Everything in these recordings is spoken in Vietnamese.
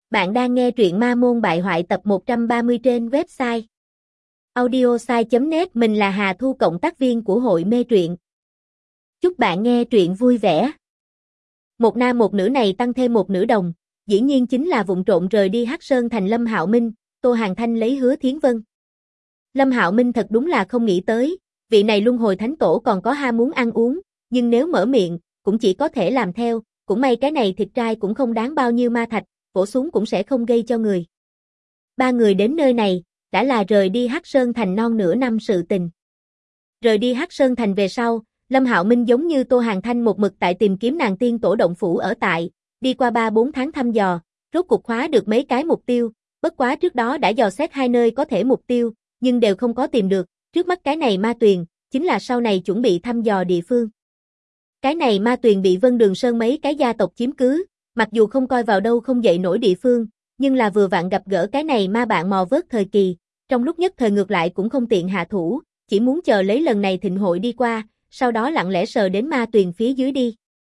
Bạn đang nghe truyện Ma Môn Bại Hoại tập 130 trên website audiosai.net. Mình là Hà Thu, cộng tác viên của hội mê truyện. Chúc bạn nghe truyện vui vẻ. Một nam một nữ này tăng thêm một nữ đồng, dĩ nhiên chính là vụng trộn rời đi Hắc Sơn thành Lâm Hạo Minh, Tô Hàn Thanh lấy Hứa Thiến Vân. Lâm Hạo Minh thật đúng là không nghĩ tới, vị này luân hồi thánh tổ còn có ham muốn ăn uống, nhưng nếu mở miệng, cũng chỉ có thể làm theo, cũng may cái này thịt trai cũng không đáng bao nhiêu ma thạch, vỗ xuống cũng sẽ không gây cho người. Ba người đến nơi này, đã là rời đi Hắc Sơn thành non nửa năm sự tình. Rời đi Hắc Sơn thành về sau, Lâm Hạo Minh giống như Tô Hàn Thanh một mực tại tìm kiếm nàng tiên tổ động phủ ở tại, đi qua 3-4 tháng thăm dò, rốt cuộc khóa được mấy cái mục tiêu, bất quá trước đó đã dò xét hai nơi có thể mục tiêu, nhưng đều không có tìm được, trước mắt cái này ma tuyền, chính là sau này chuẩn bị thăm dò địa phương. Cái này ma tuyền bị Vân Đường Sơn mấy cái gia tộc chiếm cứ, mặc dù không coi vào đâu không dậy nổi địa phương, nhưng là vừa vặn gặp gỡ cái này ma bạn mò vớt thời kỳ, trong lúc nhất thời ngược lại cũng không tiện hạ thủ, chỉ muốn chờ lấy lần này thịnh hội đi qua, sau đó lặng lẽ sờ đến ma tuyền phía dưới đi.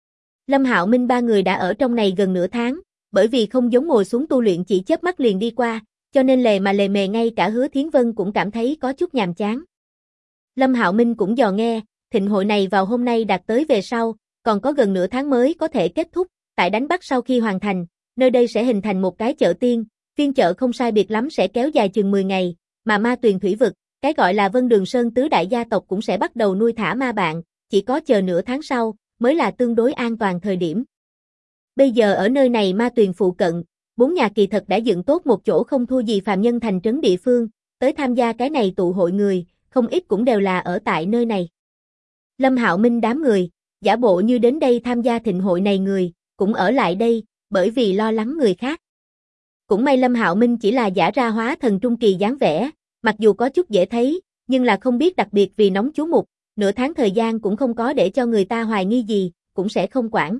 Lâm Hạo Minh ba người đã ở trong này gần nửa tháng, bởi vì không giống ngồi xuống tu luyện chỉ chớp mắt liền đi qua, cho nên lề mề ngay cả Hứa Thiến Vân cũng cảm thấy có chút nhàm chán. Lâm Hạo Minh cũng dò nghe, thịnh hội này vào hôm nay đạt tới về sau, còn có gần nửa tháng mới có thể kết thúc, tại đánh bắt sau khi hoàn thành, nơi đây sẽ hình thành một cái chợ tiên, phiên chợ không sai biệt lắm sẽ kéo dài chừng 10 ngày, mà ma tuyền thủy vực, cái gọi là Vân Đường Sơn tứ đại gia tộc cũng sẽ bắt đầu nuôi thả ma bạn, chỉ có chờ nửa tháng sau, mới là tương đối an toàn thời điểm. Bây giờ ở nơi này ma tuyền phụ cận, 4 nhà kỳ thật đã dựng tốt một chỗ không thua gì phàm nhân thành trấn địa phương, tới tham gia cái này tụ hội người, không ít cũng đều là ở tại nơi này. Lâm Hạo Minh đám người, giả bộ như đến đây tham gia thịnh hội này người, cũng ở lại đây, bởi vì lo lắng người khác. Cũng may Lâm Hạo Minh chỉ là giả ra hóa thần trung kỳ dáng vẻ, mặc dù có chút dễ thấy, nhưng là không biết đặc biệt vì nóng chú mục, nửa tháng thời gian cũng không có để cho người ta hoài nghi gì, cũng sẽ không quản.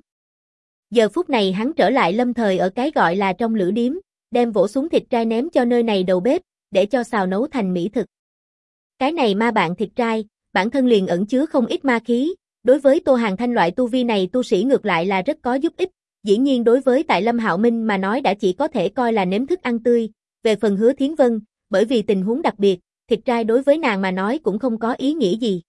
Giờ phút này hắn trở lại lâm thời ở cái gọi là trong lữ điếm, đem vỗ xuống thịt trai ném cho nơi này đầu bếp, để cho xào nấu thành mỹ thực. Cái này ma bạn thịt trai, bản thân liền ẩn chứa không ít ma khí, đối với Tô Hàn Thanh loại tu vi này tu sĩ ngược lại là rất có giúp ích, dĩ nhiên đối với tại Lâm Hạo Minh mà nói đã chỉ có thể coi là nếm thức ăn tươi, về phần Hứa Thiến Vân, bởi vì tình huống đặc biệt, thịt trai đối với nàng mà nói cũng không có ý nghĩa gì.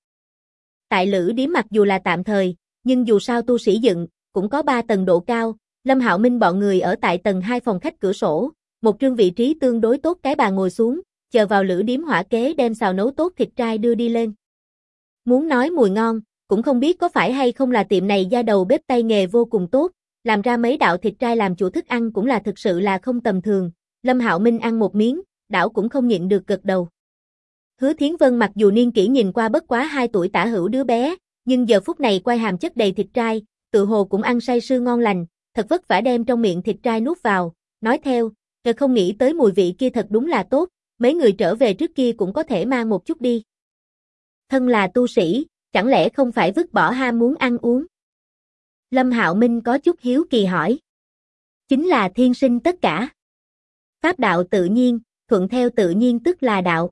Tại lữ điếm mặc dù là tạm thời, nhưng dù sao tu sĩ dựng, cũng có 3 tầng độ cao, Lâm Hạo Minh bọn người ở tại tầng 2 phòng khách cửa sổ, một trương vị trí tương đối tốt cái bàn ngồi xuống, chờ vào lữ điếm hỏa kế đem xào nấu tốt thịt trai đưa đi lên. Muốn nói mùi ngon, cũng không biết có phải hay không là tiệm này gia đầu bếp tay nghề vô cùng tốt, làm ra mấy đạo thịt trai làm chủ thức ăn cũng là thực sự là không tầm thường. Lâm Hạo Minh ăn một miếng, đảo cũng không nhịn được gật đầu. Hứa Thiến Vân mặc dù niên kỷ nhìn qua bất quá 2 tuổi tả hữu đứa bé, nhưng giờ phút này quay hàm chất đầy thịt trai, tự hồ cũng ăn say sưa ngon lành, thật vất vả đem trong miệng thịt trai nuốt vào, nói theo, không nghĩ tới mùi vị kia thật đúng là tốt, mấy người trở về trước kia cũng có thể mang một chút đi. Thân là tu sĩ, chẳng lẽ không phải vứt bỏ ham muốn ăn uống? Lâm Hạo Minh có chút hiếu kỳ hỏi. Chính là thiên sinh tất cả. Pháp đạo tự nhiên, thuận theo tự nhiên tức là đạo.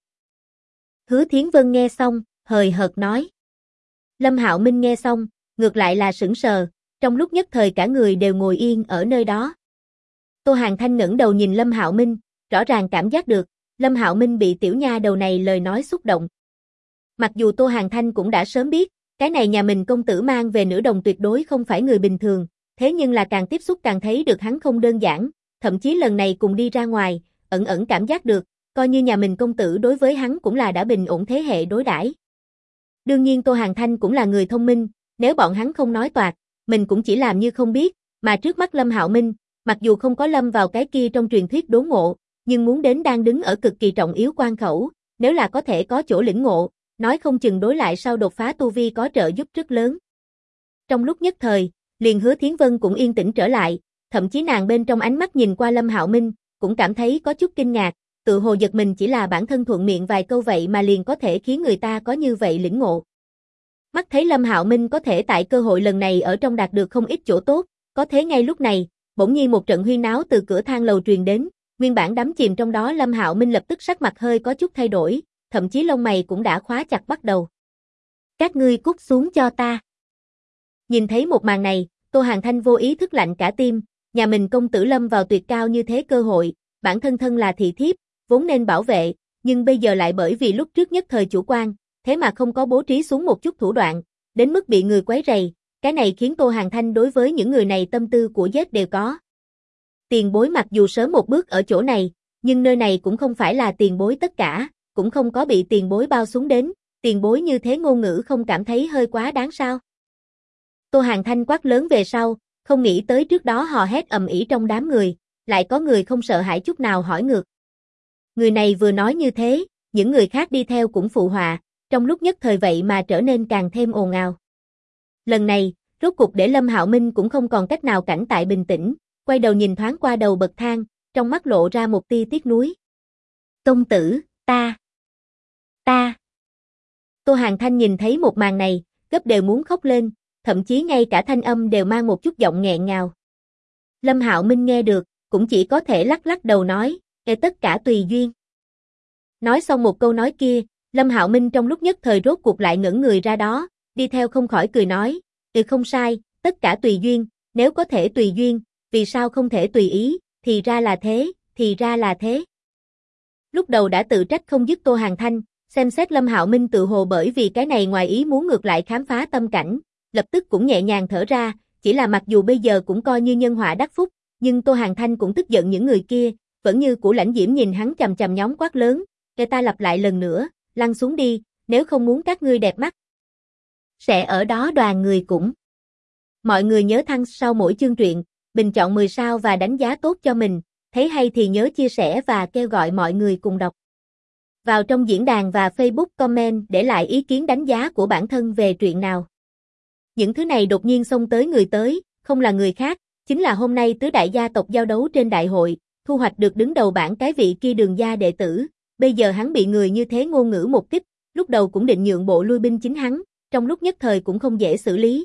Hứa Thiến Vân nghe xong, hời hợt nói. Lâm Hạo Minh nghe xong, ngược lại là sững sờ, trong lúc nhất thời cả người đều ngồi yên ở nơi đó. Tô Hàn Thanh ngẩng đầu nhìn Lâm Hạo Minh, rõ ràng cảm giác được, Lâm Hạo Minh bị tiểu nha đầu này lời nói xúc động. Mặc dù Tô Hàn Thanh cũng đã sớm biết, cái này nhà mình công tử mang về nữ đồng tuyệt đối không phải người bình thường, thế nhưng là càng tiếp xúc càng thấy được hắn không đơn giản, thậm chí lần này cùng đi ra ngoài, ẩn ẩn cảm giác được, coi như nhà mình công tử đối với hắn cũng là đã bình ổn thế hệ đối đãi. Đương nhiên Tô Hàn Thanh cũng là người thông minh, nếu bọn hắn không nói toạc, mình cũng chỉ làm như không biết, mà trước mắt Lâm Hạo Minh, mặc dù không có lâm vào cái kia trong truyền thuyết đốn ngộ, nhưng muốn đến đang đứng ở cực kỳ trọng yếu quan khẩu, nếu là có thể có chỗ lĩnh ngộ, nói không chừng đối lại sau đột phá tu vi có trợ giúp rất lớn. Trong lúc nhất thời, liền Hứa Thiến Vân cũng yên tĩnh trở lại, thậm chí nàng bên trong ánh mắt nhìn qua Lâm Hạo Minh, cũng cảm thấy có chút kinh ngạc, tự hồ giật mình chỉ là bản thân thuận miệng vài câu vậy mà liền có thể khiến người ta có như vậy lĩnh ngộ. Mắt thấy Lâm Hạo Minh có thể tại cơ hội lần này ở trong đạt được không ít chỗ tốt, có thế ngay lúc này, bỗng nhiên một trận huyên náo từ cửa thang lầu truyền đến, nguyên bản đắm chìm trong đó Lâm Hạo Minh lập tức sắc mặt hơi có chút thay đổi, thậm chí lông mày cũng đã khóa chặt bắt đầu. Các ngươi cút xuống cho ta. Nhìn thấy một màn này, Tô Hàn Thanh vô ý thức lạnh cả tim, nhà mình công tử lâm vào tuyệt cao như thế cơ hội, bản thân thân là thị thiếp, vốn nên bảo vệ, nhưng bây giờ lại bởi vì lúc trước nhất thời chủ quan, thế mà không có bố trí xuống một chút thủ đoạn, đến mức bị người quấy rầy, cái này khiến Tô Hàn Thanh đối với những người này tâm tư của giết đều có. Tiền bối mặc dù sớm một bước ở chỗ này, nhưng nơi này cũng không phải là tiền bối tất cả, cũng không có bị tiền bối bao xuống đến, tiền bối như thế ngôn ngữ không cảm thấy hơi quá đáng sao? Tô Hàn Thanh quát lớn về sau, không nghĩ tới trước đó hò hét ầm ĩ trong đám người, lại có người không sợ hãi chút nào hỏi ngược. Người này vừa nói như thế, những người khác đi theo cũng phụ họa, trong lúc nhất thời vậy mà trở nên càng thêm ồn ào. Lần này, rốt cục để Lâm Hạo Minh cũng không còn cách nào cảnh tại bình tĩnh, quay đầu nhìn thoáng qua đầu bậc thang, trong mắt lộ ra một tia tiếc nuối. Công tử, ta. Tô Hàn Thanh nhìn thấy một màn này, gấp đều muốn khóc lên, thậm chí ngay cả thanh âm đều mang một chút giọng nghẹn ngào. Lâm Hạo Minh nghe được, cũng chỉ có thể lắc lắc đầu nói, tất cả tùy duyên. Nói xong một câu nói kia, Lâm Hạo Minh trong lúc nhất thời rốt cuộc lại ngẩn người ra đó, đi theo không khỏi cười nói, không sai, tất cả tùy duyên, nếu có thể tùy duyên, vì sao không thể tùy ý, thì ra là thế. Lúc đầu đã tự trách không dứt Tô Hàn Thanh, xem xét Lâm Hạo Minh tự hồ bởi vì cái này ngoài ý muốn ngược lại khám phá tâm cảnh, lập tức cũng nhẹ nhàng thở ra, chỉ là mặc dù bây giờ cũng coi như nhân họa đắc phúc, nhưng Tô Hàn Thanh cũng tức giận những người kia, vẫn như cũ lãnh diễm nhìn hắn chằm chằm nhóm quát lớn, ta lặp lại lần nữa, lăn xuống đi, nếu không muốn các ngươi đẹp mắt. Sẽ ở đó đoàn người cũng. Mọi người nhớ thăng sau mỗi chương truyện, bình chọn 10 sao và đánh giá tốt cho mình, thấy hay thì nhớ chia sẻ và kêu gọi mọi người cùng đọc. Vào trong diễn đàn và Facebook comment để lại ý kiến đánh giá của bản thân về truyện nào. Những thứ này đột nhiên xông tới người tới, không là người khác, chính là hôm nay tứ đại gia tộc giao đấu trên đại hội, thu hoạch được đứng đầu bảng cái vị kia Đường gia đệ tử, bây giờ hắn bị người như thế ngôn ngữ một kích, lúc đầu cũng định nhượng bộ lui binh chính hắn, trong lúc nhất thời cũng không dễ xử lý.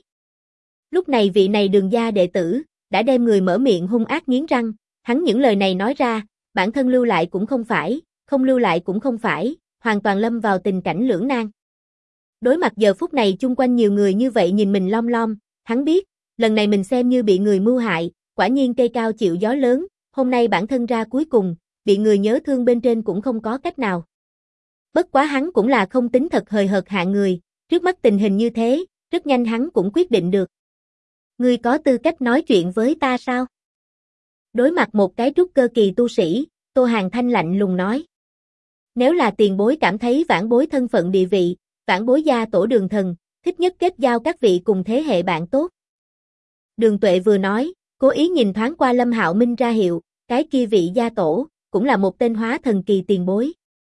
Lúc này vị này Đường gia đệ tử, đã đem người mở miệng hung ác nghiến răng, hắn những lời này nói ra, bản thân lưu lại cũng không phải, không lưu lại cũng không phải, hoàn toàn lâm vào tình cảnh lưỡng nan. Đối mặt giờ phút này chung quanh nhiều người như vậy nhìn mình lom lom, hắn biết, lần này mình xem như bị người mưu hại, quả nhiên cây cao chịu gió lớn, hôm nay bản thân ra cuối cùng, bị người nhớ thương bên trên cũng không có cách nào. Bất quá hắn cũng là không tính thật hời hợt hạng người, trước mắt tình hình như thế, rất nhanh hắn cũng quyết định được. Ngươi có tư cách nói chuyện với ta sao? Đối mặt một cái trúc cơ kỳ tu sĩ, Tô Hàn Thanh lạnh lùng nói. Nếu là tiền bối cảm thấy vãn bối thân phận địa vị, vãn bối gia tổ Đường Thần, thích nhất kết giao các vị cùng thế hệ bạn tốt. Đường Tuệ vừa nói, cố ý nhìn thoáng qua Lâm Hạo Minh ra hiệu, cái kia vị gia tổ, cũng là một tên hóa thần kỳ tiền bối.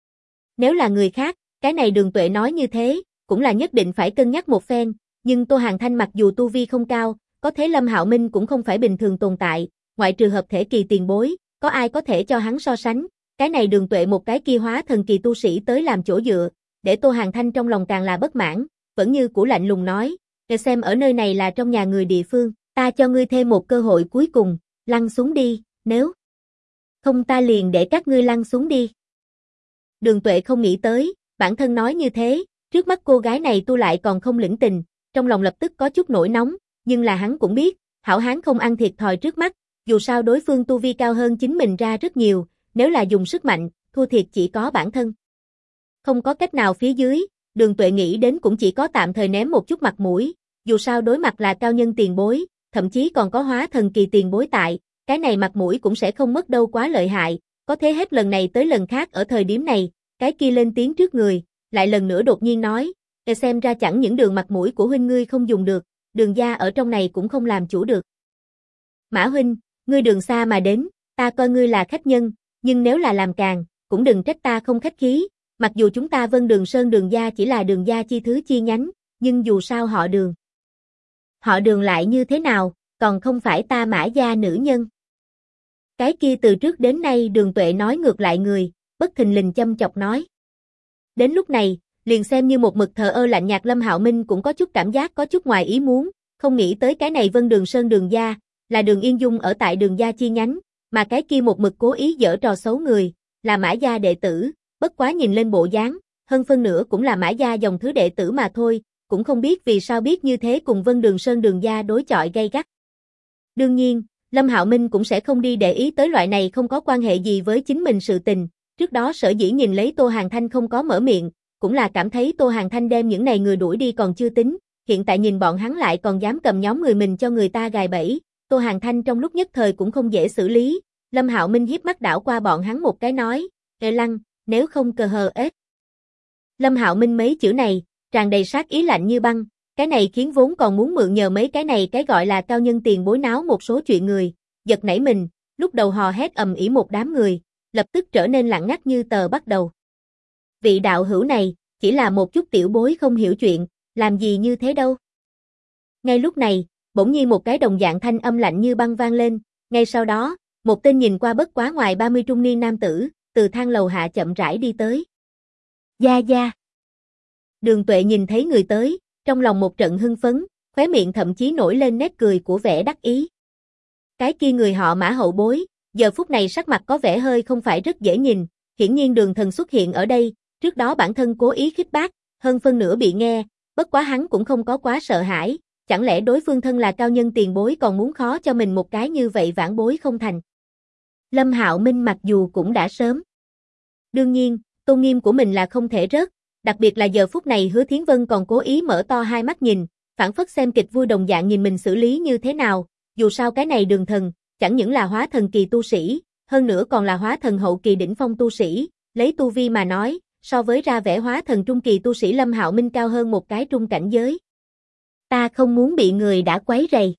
Nếu là người khác, cái này Đường Tuệ nói như thế, cũng là nhất định phải cân nhắc một phen, nhưng Tô Hàn Thanh mặc dù tu vi không cao, có thế Lâm Hạo Minh cũng không phải bình thường tồn tại, ngoại trừ hợp thể kỳ tiền bối, có ai có thể cho hắn so sánh, cái này Đường Tuệ một cái kia hóa thần kỳ tu sĩ tới làm chỗ dựa, để Tô Hàn Thanh trong lòng càng là bất mãn, vẫn như cũ lạnh lùng nói, để xem ở nơi này là trong nhà người địa phương, ta cho ngươi thêm một cơ hội cuối cùng, lăn xuống đi, nếu không ta liền để các ngươi lăn xuống đi. Đường Tuệ không nghĩ tới, bản thân nói như thế, trước mắt cô gái này tu lại còn không lĩnh tình, trong lòng lập tức có chút nổi nóng, nhưng là hắn cũng biết, hảo hán không ăn thiệt thòi trước mắt, dù sao đối phương tu vi cao hơn chính mình ra rất nhiều, nếu là dùng sức mạnh, thua thiệt chỉ có bản thân. Không có cách nào phía dưới, Đường Tuệ nghĩ đến cũng chỉ có tạm thời ném một chút mặt mũi, dù sao đối mặt là cao nhân tiền bối, thậm chí còn có hóa thần kỳ tiền bối tại, cái này mặt mũi cũng sẽ không mất đâu quá lợi hại, có thế hết lần này tới lần khác ở thời điểm này, cái kia lên tiếng trước người, lại lần nữa đột nhiên nói, xem ra chẳng những Đường mặt mũi của huynh ngươi không dùng được, Đường gia ở trong này cũng không làm chủ được. Mã huynh, ngươi đường xa mà đến, ta coi ngươi là khách nhân, nhưng nếu là làm càng, cũng đừng trách ta không khách khí, mặc dù chúng ta Vân Đường Sơn Đường gia chỉ là Đường gia chi thứ chi nhánh, nhưng dù sao họ Đường. Họ Đường lại như thế nào, còn không phải ta Mã gia nữ nhân. Cái kia từ trước đến nay Đường Tuệ nói ngược lại người, bất thình lình châm chọc nói. Đến lúc này, liền xem như một mực thờ ơ lạnh nhạt Lâm Hạo Minh cũng có chút cảm giác có chút ngoài ý muốn, không nghĩ tới cái này Vân Đường Sơn Đường gia, là Đường Yên Dung ở tại Đường gia chi nhánh, mà cái kia một mực cố ý giở trò xấu người, là Mã gia đệ tử, bất quá nhìn lên bộ dáng, hơn phân nửa cũng là Mã gia dòng thứ đệ tử mà thôi, cũng không biết vì sao biết như thế cùng Vân Đường Sơn Đường gia đối chọi gay gắt. Đương nhiên, Lâm Hạo Minh cũng sẽ không đi để ý tới loại này không có quan hệ gì với chính mình sự tình. Trước đó sở dĩ nhìn lấy Tô Hàn Thanh không có mở miệng, cũng là cảm thấy Tô Hàn Thanh đem những này người đuổi đi còn chưa tính, hiện tại nhìn bọn hắn lại còn dám cầm nhóm người mình cho người ta gài bẫy, Tô Hàn Thanh trong lúc nhất thời cũng không dễ xử lý. Lâm Hạo Minh hiếp mắt đảo qua bọn hắn một cái nói, Ê Lăng, nếu không cờ hờ ết. Lâm Hạo Minh mấy chữ này, tràn đầy sát ý lạnh như băng, cái này khiến vốn còn muốn mượn nhờ mấy cái này cái gọi là cao nhân tiền bối náo một số chuyện người, giật nảy mình, lúc đầu hò hét ầm ĩ một đám người, lập tức trở nên lặng ngắt như tờ bắt đầu. Vị đạo hữu này, chỉ là một chút tiểu bối không hiểu chuyện, làm gì như thế đâu. Ngay lúc này, bỗng nhiên một cái đồng dạng thanh âm lạnh như băng vang lên, ngay sau đó, một tên nhìn qua bất quá ngoài 30 trung niên nam tử, từ thang lầu hạ chậm rãi đi tới. Gia Gia. Đường Tuệ nhìn thấy người tới, trong lòng một trận hưng phấn, khóe miệng thậm chí nổi lên nét cười của vẻ đắc ý. Cái kia người họ Mã hậu bối, giờ phút này sắc mặt có vẻ hơi không phải rất dễ nhìn, hiển nhiên Đường Thần xuất hiện ở đây, trước đó bản thân cố ý khích bác, hơn phân nửa bị nghe, bất quá hắn cũng không có quá sợ hãi, chẳng lẽ đối phương thân là cao nhân tiền bối còn muốn khó cho mình một cái như vậy vãn bối không thành. Lâm Hạo Minh mặc dù cũng đã sớm. Đương nhiên, tôn nghiêm của mình là không thể rớt, đặc biệt là giờ phút này Hứa Thiến Vân còn cố ý mở to hai mắt nhìn, phảng phất xem kịch vui đồng dạng nhìn mình xử lý như thế nào, dù sao cái này Đường Thần, chẳng những là hóa thần kỳ tu sĩ, hơn nữa còn là hóa thần hậu kỳ đỉnh phong tu sĩ, lấy tu vi mà nói, so với ra vẻ hóa thần trung kỳ tu sĩ Lâm Hạo Minh cao hơn một cái trung cảnh giới. Ta không muốn bị người đã quấy rầy.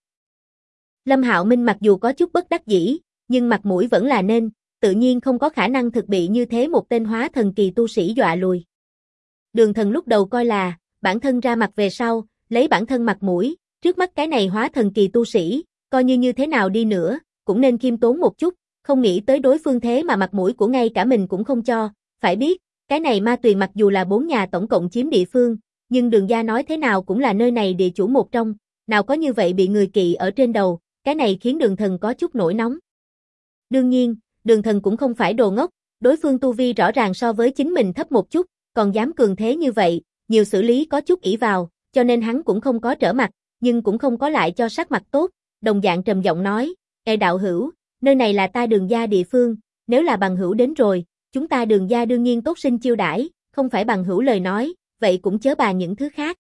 Lâm Hạo Minh mặc dù có chút bất đắc dĩ, nhưng mặt mũi vẫn là nên, tự nhiên không có khả năng thực bị như thế một tên hóa thần kỳ tu sĩ dọa lùi. Đường Thần lúc đầu coi là, bản thân ra mặt về sau, lấy bản thân mặt mũi, trước mắt cái này hóa thần kỳ tu sĩ, coi như thế nào đi nữa, cũng nên khiêm tốn một chút, không nghĩ tới đối phương thế mà mặt mũi của ngay cả mình cũng không cho, phải biết, cái này Ma Tuyền mặc dù là 4 nhà tổng cộng chiếm địa phương, nhưng Đường gia nói thế nào cũng là nơi này địa chủ một trong, nào có như vậy bị người kỵ ở trên đầu, cái này khiến Đường Thần có chút nổi nóng. Đương nhiên, Đường Thần cũng không phải đồ ngốc, đối phương tu vi rõ ràng so với chính mình thấp một chút, còn dám cường thế như vậy, nhiều xử lý có chút ỷ vào, cho nên hắn cũng không có trở mặt, nhưng cũng không có lại cho sắc mặt tốt, đồng dạng trầm giọng nói, Ê đạo hữu, nơi này là ta Đường gia địa phương, nếu là bằng hữu đến rồi, chúng ta Đường gia đương nhiên tốt sinh chiêu đãi, không phải bằng hữu lời nói, vậy cũng chớ bàn những thứ khác.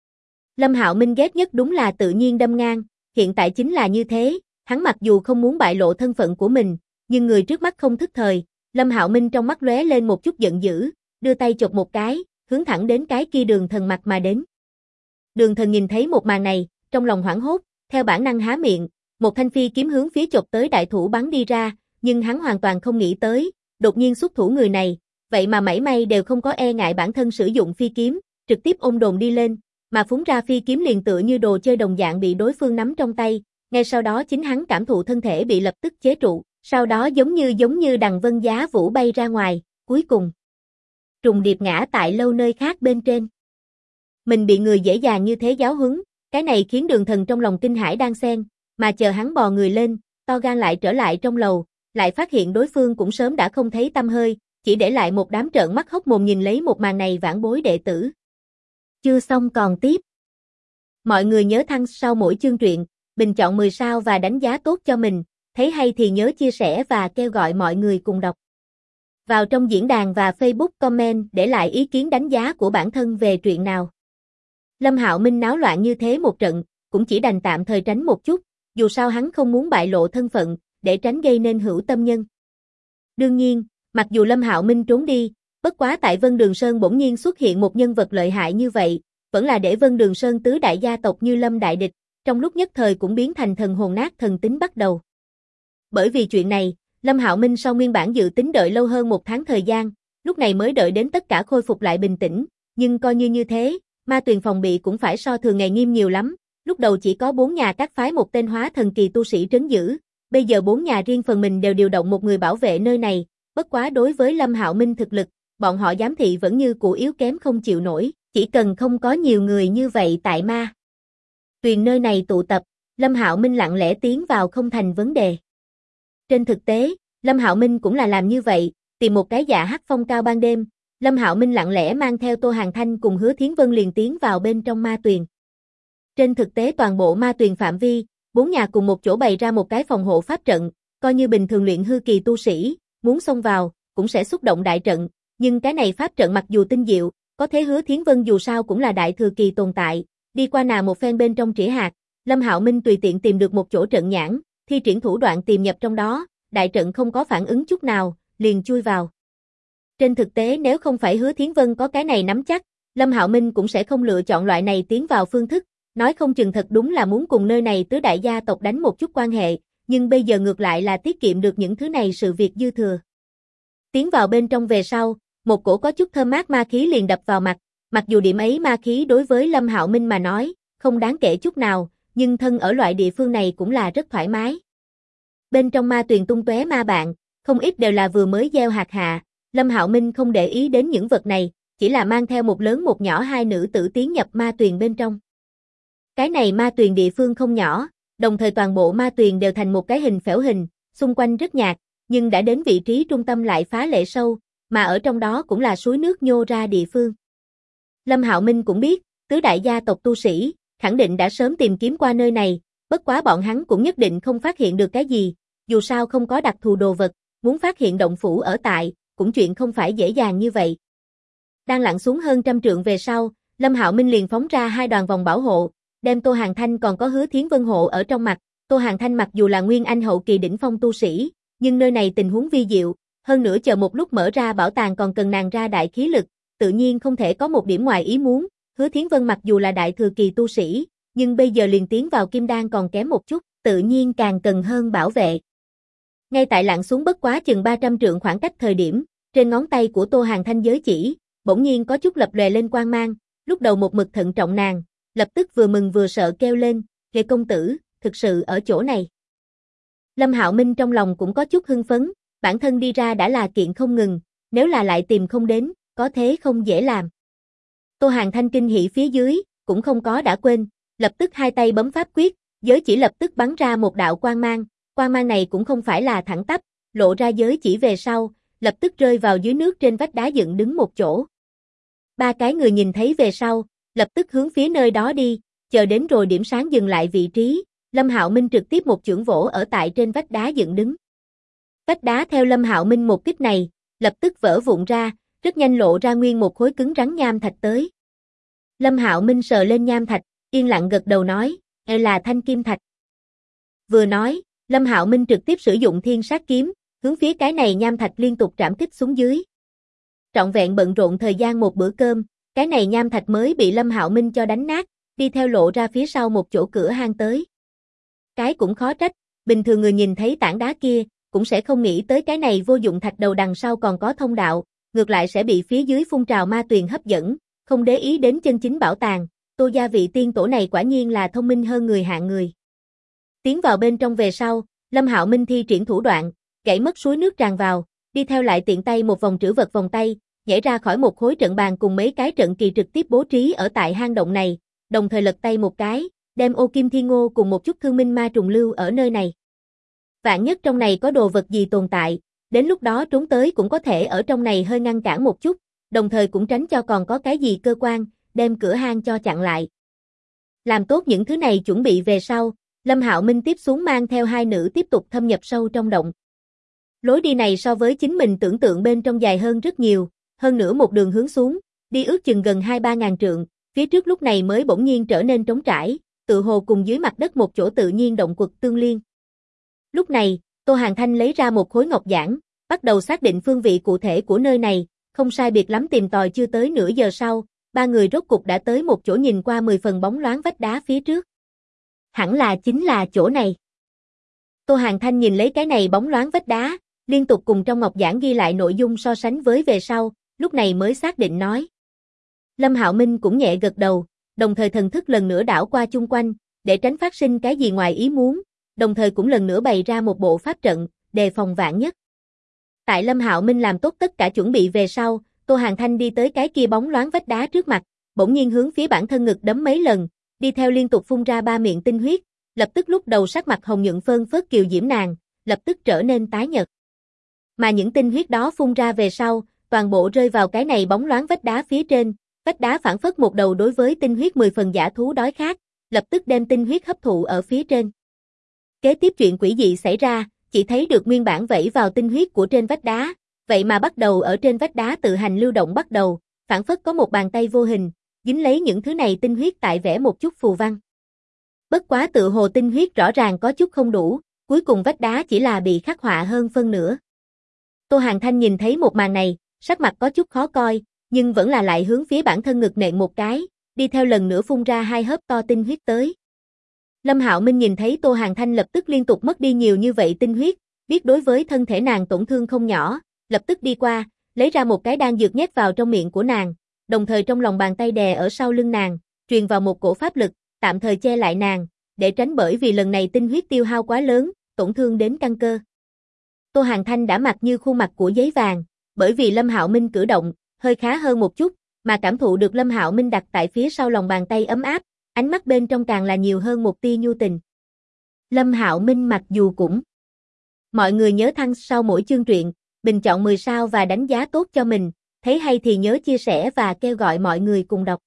Lâm Hạo Minh ghét nhất đúng là tự nhiên đâm ngang, hiện tại chính là như thế, hắn mặc dù không muốn bại lộ thân phận của mình, nhưng người trước mắt không thức thời, Lâm Hạo Minh trong mắt lóe lên một chút giận dữ, đưa tay chộp một cái, hướng thẳng đến cái kia Đường Thần mặt mà đến. Đường Thần nhìn thấy một màn này, trong lòng hoảng hốt, theo bản năng há miệng, một thanh phi kiếm hướng phía chộp tới đại thủ bắn đi ra, nhưng hắn hoàn toàn không nghĩ tới, đột nhiên xuất thủ người này, vậy mà mảy may đều không có e ngại bản thân sử dụng phi kiếm, trực tiếp ôm đồn đi lên, mà phúng ra phi kiếm liền tựa như đồ chơi đồng dạng bị đối phương nắm trong tay, ngay sau đó chính hắn cảm thụ thân thể bị lập tức chế trụ, sau đó giống như đằng vân giá vũ bay ra ngoài, cuối cùng trùng điệp ngã tại lâu nơi khác bên trên. Mình bị người dễ dàng như thế giáo huấn, cái này khiến Đường Thần trong lòng kinh hãi đan xen, mà chờ hắn bò người lên, to gan lại trở lại trong lầu, lại phát hiện đối phương cũng sớm đã không thấy tăm hơi, chỉ để lại một đám trợn mắt hốc mồm nhìn lấy một màn này vãn bối đệ tử. Chưa xong còn tiếp. Mọi người nhớ thăng sau mỗi chương truyện, bình chọn 10 sao và đánh giá tốt cho mình, thấy hay thì nhớ chia sẻ và kêu gọi mọi người cùng đọc. Vào trong diễn đàn và Facebook comment để lại ý kiến đánh giá của bản thân về truyện nào. Lâm Hạo Minh náo loạn như thế một trận, cũng chỉ đành tạm thời tránh một chút, dù sao hắn không muốn bại lộ thân phận, để tránh gây nên hữu tâm nhân. Đương nhiên, mặc dù Lâm Hạo Minh trốn đi, bất quá tại Vân Đường Sơn bỗng nhiên xuất hiện một nhân vật lợi hại như vậy, vẫn là để Vân Đường Sơn tứ đại gia tộc như Lâm đại địch, trong lúc nhất thời cũng biến thành thần hồn nát thần tính bắt đầu. Bởi vì chuyện này, Lâm Hạo Minh sau nguyên bản dự tính đợi lâu hơn 1 tháng thời gian, lúc này mới đợi đến tất cả khôi phục lại bình tĩnh, nhưng coi như thế, Ma Tuyền phòng bị cũng phải so thường ngày nghiêm nhiều lắm, lúc đầu chỉ có 4 nhà các phái một tên hóa thần kỳ tu sĩ trấn giữ, bây giờ 4 nhà riêng phần mình đều điều động một người bảo vệ nơi này, bất quá đối với Lâm Hạo Minh thực lực, bọn họ giám thị vẫn như cũ yếu kém không chịu nổi, chỉ cần không có nhiều người như vậy tại Ma Tuyền nơi này tụ tập, Lâm Hạo Minh lặng lẽ tiến vào không thành vấn đề. Trên thực tế, Lâm Hạo Minh cũng là làm như vậy, tìm một cái dạ hắc phong cao ban đêm, Lâm Hạo Minh lặng lẽ mang theo Tô Hàn Thanh cùng Hứa Thiến Vân liền tiến vào bên trong Ma Tuyền. Trên thực tế toàn bộ Ma Tuyền phạm vi, 4 nhà cùng một chỗ bày ra một cái phòng hộ pháp trận, coi như bình thường luyện hư kỳ tu sĩ, muốn xông vào, cũng sẽ xúc động đại trận, nhưng cái này pháp trận mặc dù tinh diệu, có thế Hứa Thiến Vân dù sao cũng là đại thừa kỳ tồn tại, đi qua nào một phen bên trong trĩ hạt, Lâm Hạo Minh tùy tiện tìm được một chỗ trận nhãn, thi triển thủ đoạn tiềm nhập trong đó, đại trận không có phản ứng chút nào, liền chui vào. Trên thực tế nếu không phải Hứa Thiến Vân có cái này nắm chắc, Lâm Hạo Minh cũng sẽ không lựa chọn loại này tiến vào phương thức, nói không chừng thật đúng là muốn cùng nơi này tứ đại gia tộc đánh một chút quan hệ, nhưng bây giờ ngược lại là tiết kiệm được những thứ này sự việc dư thừa. Tiến vào bên trong về sau, một cổ có chút thơm mát ma khí liền đập vào mặt, mặc dù điểm ấy ma khí đối với Lâm Hạo Minh mà nói, không đáng kể chút nào, nhưng thân ở loại địa phương này cũng là rất thoải mái. Bên trong ma tuyền tung tóe ma bạn, không ít đều là vừa mới gieo hạt hạ, Lâm Hạo Minh không để ý đến những vật này, chỉ là mang theo một lớn một nhỏ hai nữ tử tiến nhập ma tuyền bên trong. Cái này ma tuyền địa phương không nhỏ, đồng thời toàn bộ ma tuyền đều thành một cái hình phễu hình, xung quanh rất nhạt, nhưng đã đến vị trí trung tâm lại phá lệ sâu, mà ở trong đó cũng là suối nước nhô ra địa phương. Lâm Hạo Minh cũng biết, tứ đại gia tộc tu sĩ, khẳng định đã sớm tìm kiếm qua nơi này, bất quá bọn hắn cũng nhất định không phát hiện được cái gì, dù sao không có đặc thù đồ vật, muốn phát hiện động phủ ở tại, cũng chuyện không phải dễ dàng như vậy. Đang lặn xuống hơn 100 trượng về sau, Lâm Hạo Minh liền phóng ra 2 đoàn vòng bảo hộ, đem Tô Hàn Thanh còn có Hứa Thiến Vân hộ ở trong mặt. Tô Hàn Thanh mặc dù là nguyên anh hậu kỳ đỉnh phong tu sĩ, nhưng nơi này tình huống vi diệu, hơn nữa chờ một lúc mở ra bảo tàng còn cần nàng ra đại khí lực, tự nhiên không thể có một điểm ngoài ý muốn. Hứa Thiến Vân mặc dù là đại thừa kỳ tu sĩ, nhưng bây giờ liền tiến vào kim đan còn kém một chút, tự nhiên càng cần hơn bảo vệ. Ngay tại lặn xuống bất quá chừng 300 trượng khoảng cách thời điểm, trên ngón tay của Tô Hàn Thanh giới chỉ, bỗng nhiên có chút lập lòe lên quang mang, lúc đầu một mực thận trọng nàng, lập tức vừa mừng vừa sợ kêu lên, "Lệ công tử, thực sự ở chỗ này." Lâm Hạo Minh trong lòng cũng có chút hưng phấn, bản thân đi ra đã là kiện không ngừng, nếu là lại tìm không đến, có thế không dễ làm. Tô Hàn Thanh kinh hỉ phía dưới, cũng không có đã quên, lập tức hai tay bấm pháp quyết, giới chỉ lập tức bắn ra một đạo quang mang này cũng không phải là thẳng tắp, lộ ra giới chỉ về sau, lập tức rơi vào dưới nước trên vách đá dựng đứng một chỗ. 3 cái người nhìn thấy về sau, lập tức hướng phía nơi đó đi, chờ đến rồi điểm sáng dừng lại vị trí, Lâm Hạo Minh trực tiếp một chưởng vỗ ở tại trên vách đá dựng đứng. Vách đá theo Lâm Hạo Minh một kích này, lập tức vỡ vụn ra, rất nhanh lộ ra nguyên một khối cứng rắn nham thạch tới. Lâm Hạo Minh sờ lên nham thạch, yên lặng gật đầu nói, là thanh kim thạch. Vừa nói, Lâm Hạo Minh trực tiếp sử dụng thiên sát kiếm, hướng phía cái này nham thạch liên tục trảm kích xuống dưới. Trọn vẹn bận rộn thời gian một bữa cơm, cái này nham thạch mới bị Lâm Hạo Minh cho đánh nát, đi theo lộ ra phía sau một chỗ cửa hang tới. Cái cũng khó trách, bình thường người nhìn thấy tảng đá kia, cũng sẽ không nghĩ tới cái này vô dụng thạch đầu đằng sau còn có thông đạo, ngược lại sẽ bị phía dưới phun trào ma tuyền hấp dẫn, không để ý đến chân chính bảo tàng. Tô gia vị tiên tổ này quả nhiên là thông minh hơn người hạng người. Tiến vào bên trong về sau, Lâm Hạo Minh thi triển thủ đoạn, gãy mất suối nước tràn vào, đi theo lại tiện tay một vòng trữ vật vòng tay, nhảy ra khỏi một khối trận bàn cùng mấy cái trận kỳ trực tiếp bố trí ở tại hang động này, đồng thời lật tay một cái, đem ô kim thiên ngô cùng một chút thương minh ma trùng lưu ở nơi này. Vạn nhất trong này có đồ vật gì tồn tại, đến lúc đó trốn tới cũng có thể ở trong này hơi ngăn cản một chút, đồng thời cũng tránh cho còn có cái gì cơ quan, đem cửa hang cho chặn lại. Làm tốt những thứ này chuẩn bị về sau, Lâm Hạo Minh tiếp xuống mang theo 2 nữ tiếp tục thâm nhập sâu trong động. Lối đi này so với chính mình tưởng tượng bên trong dài hơn rất nhiều, hơn nữa một đường hướng xuống, đi ước chừng gần 2-3 ngàn trượng, phía trước lúc này mới bỗng nhiên trở nên trống trải, tự hồ cùng dưới mặt đất một chỗ tự nhiên động quật tương liên. Lúc này, Tô Hàn Thanh lấy ra một khối ngọc giản, bắt đầu xác định phương vị cụ thể của nơi này, không sai biệt lắm tìm tòi chưa tới nửa giờ sau, 3 người rốt cục đã tới một chỗ nhìn qua 10 phần bóng loáng vách đá phía trước. Hẳn là chính là chỗ này. Tô Hàn Thanh nhìn lấy cái này bóng loáng vách đá, liên tục cùng trong ngọc giản ghi lại nội dung so sánh với về sau, lúc này mới xác định nói. Lâm Hạo Minh cũng nhẹ gật đầu, đồng thời thần thức lần nữa đảo qua chung quanh, để tránh phát sinh cái gì ngoài ý muốn, đồng thời cũng lần nữa bày ra một bộ pháp trận, đề phòng vạn nhất. Tại Lâm Hạo Minh làm tốt tất cả chuẩn bị về sau, Tô Hàn Thanh đi tới cái kia bóng loáng vách đá trước mặt, bỗng nhiên hướng phía bản thân ngực đấm mấy lần, đi theo liên tục phun ra 3 miệng tinh huyết, lập tức lúc đầu sắc mặt hồng nhuận phơn phớt kiều diễm nàng, lập tức trở nên tái nhợt. Mà những tinh huyết đó phun ra về sau, toàn bộ rơi vào cái này bóng loáng vách đá phía trên, vách đá phản phất một đầu đối với tinh huyết 10 phần dã thú đói khát, lập tức đem tinh huyết hấp thụ ở phía trên. Kế tiếp chuyện quỷ dị xảy ra, chỉ thấy được nguyên bản vẩy vào tinh huyết của trên vách đá, vậy mà bắt đầu ở trên vách đá tự hành lưu động bắt đầu, phảng phất có một bàn tay vô hình, dính lấy những thứ này tinh huyết tại vẽ một chút phù văn. Bất quá tự hồ tinh huyết rõ ràng có chút không đủ, cuối cùng vách đá chỉ là bị khắc họa hơn phân nửa. Tô Hàn Thanh nhìn thấy một màn này, sắc mặt có chút khó coi, nhưng vẫn là lại hướng phía bản thân ngực nện một cái, đi theo lần nữa phun ra 2 hớp to tinh huyết tới. Lâm Hạo Minh nhìn thấy Tô Hàn Thanh lập tức liên tục mất đi nhiều như vậy tinh huyết, biết đối với thân thể nàng tổn thương không nhỏ, lập tức đi qua, lấy ra một cái đan dược nhét vào trong miệng của nàng, đồng thời trong lòng bàn tay đè ở sau lưng nàng, truyền vào một cổ pháp lực, tạm thời che lại nàng, để tránh bởi vì lần này tinh huyết tiêu hao quá lớn, tổn thương đến căn cơ. Tô Hàn Thanh đã mặt như khuôn mặt của giấy vàng, bởi vì Lâm Hạo Minh cử động, hơi khá hơn một chút, mà cảm thụ được Lâm Hạo Minh đặt tại phía sau lòng bàn tay ấm áp, ánh mắt bên trong càng là nhiều hơn một tia nhu tình. Lâm Hạo Minh mặc dù cũng. Mọi người nhớ thăng sau mỗi chương truyện, bình chọn 10 sao và đánh giá tốt cho mình, thấy hay thì nhớ chia sẻ và kêu gọi mọi người cùng đọc.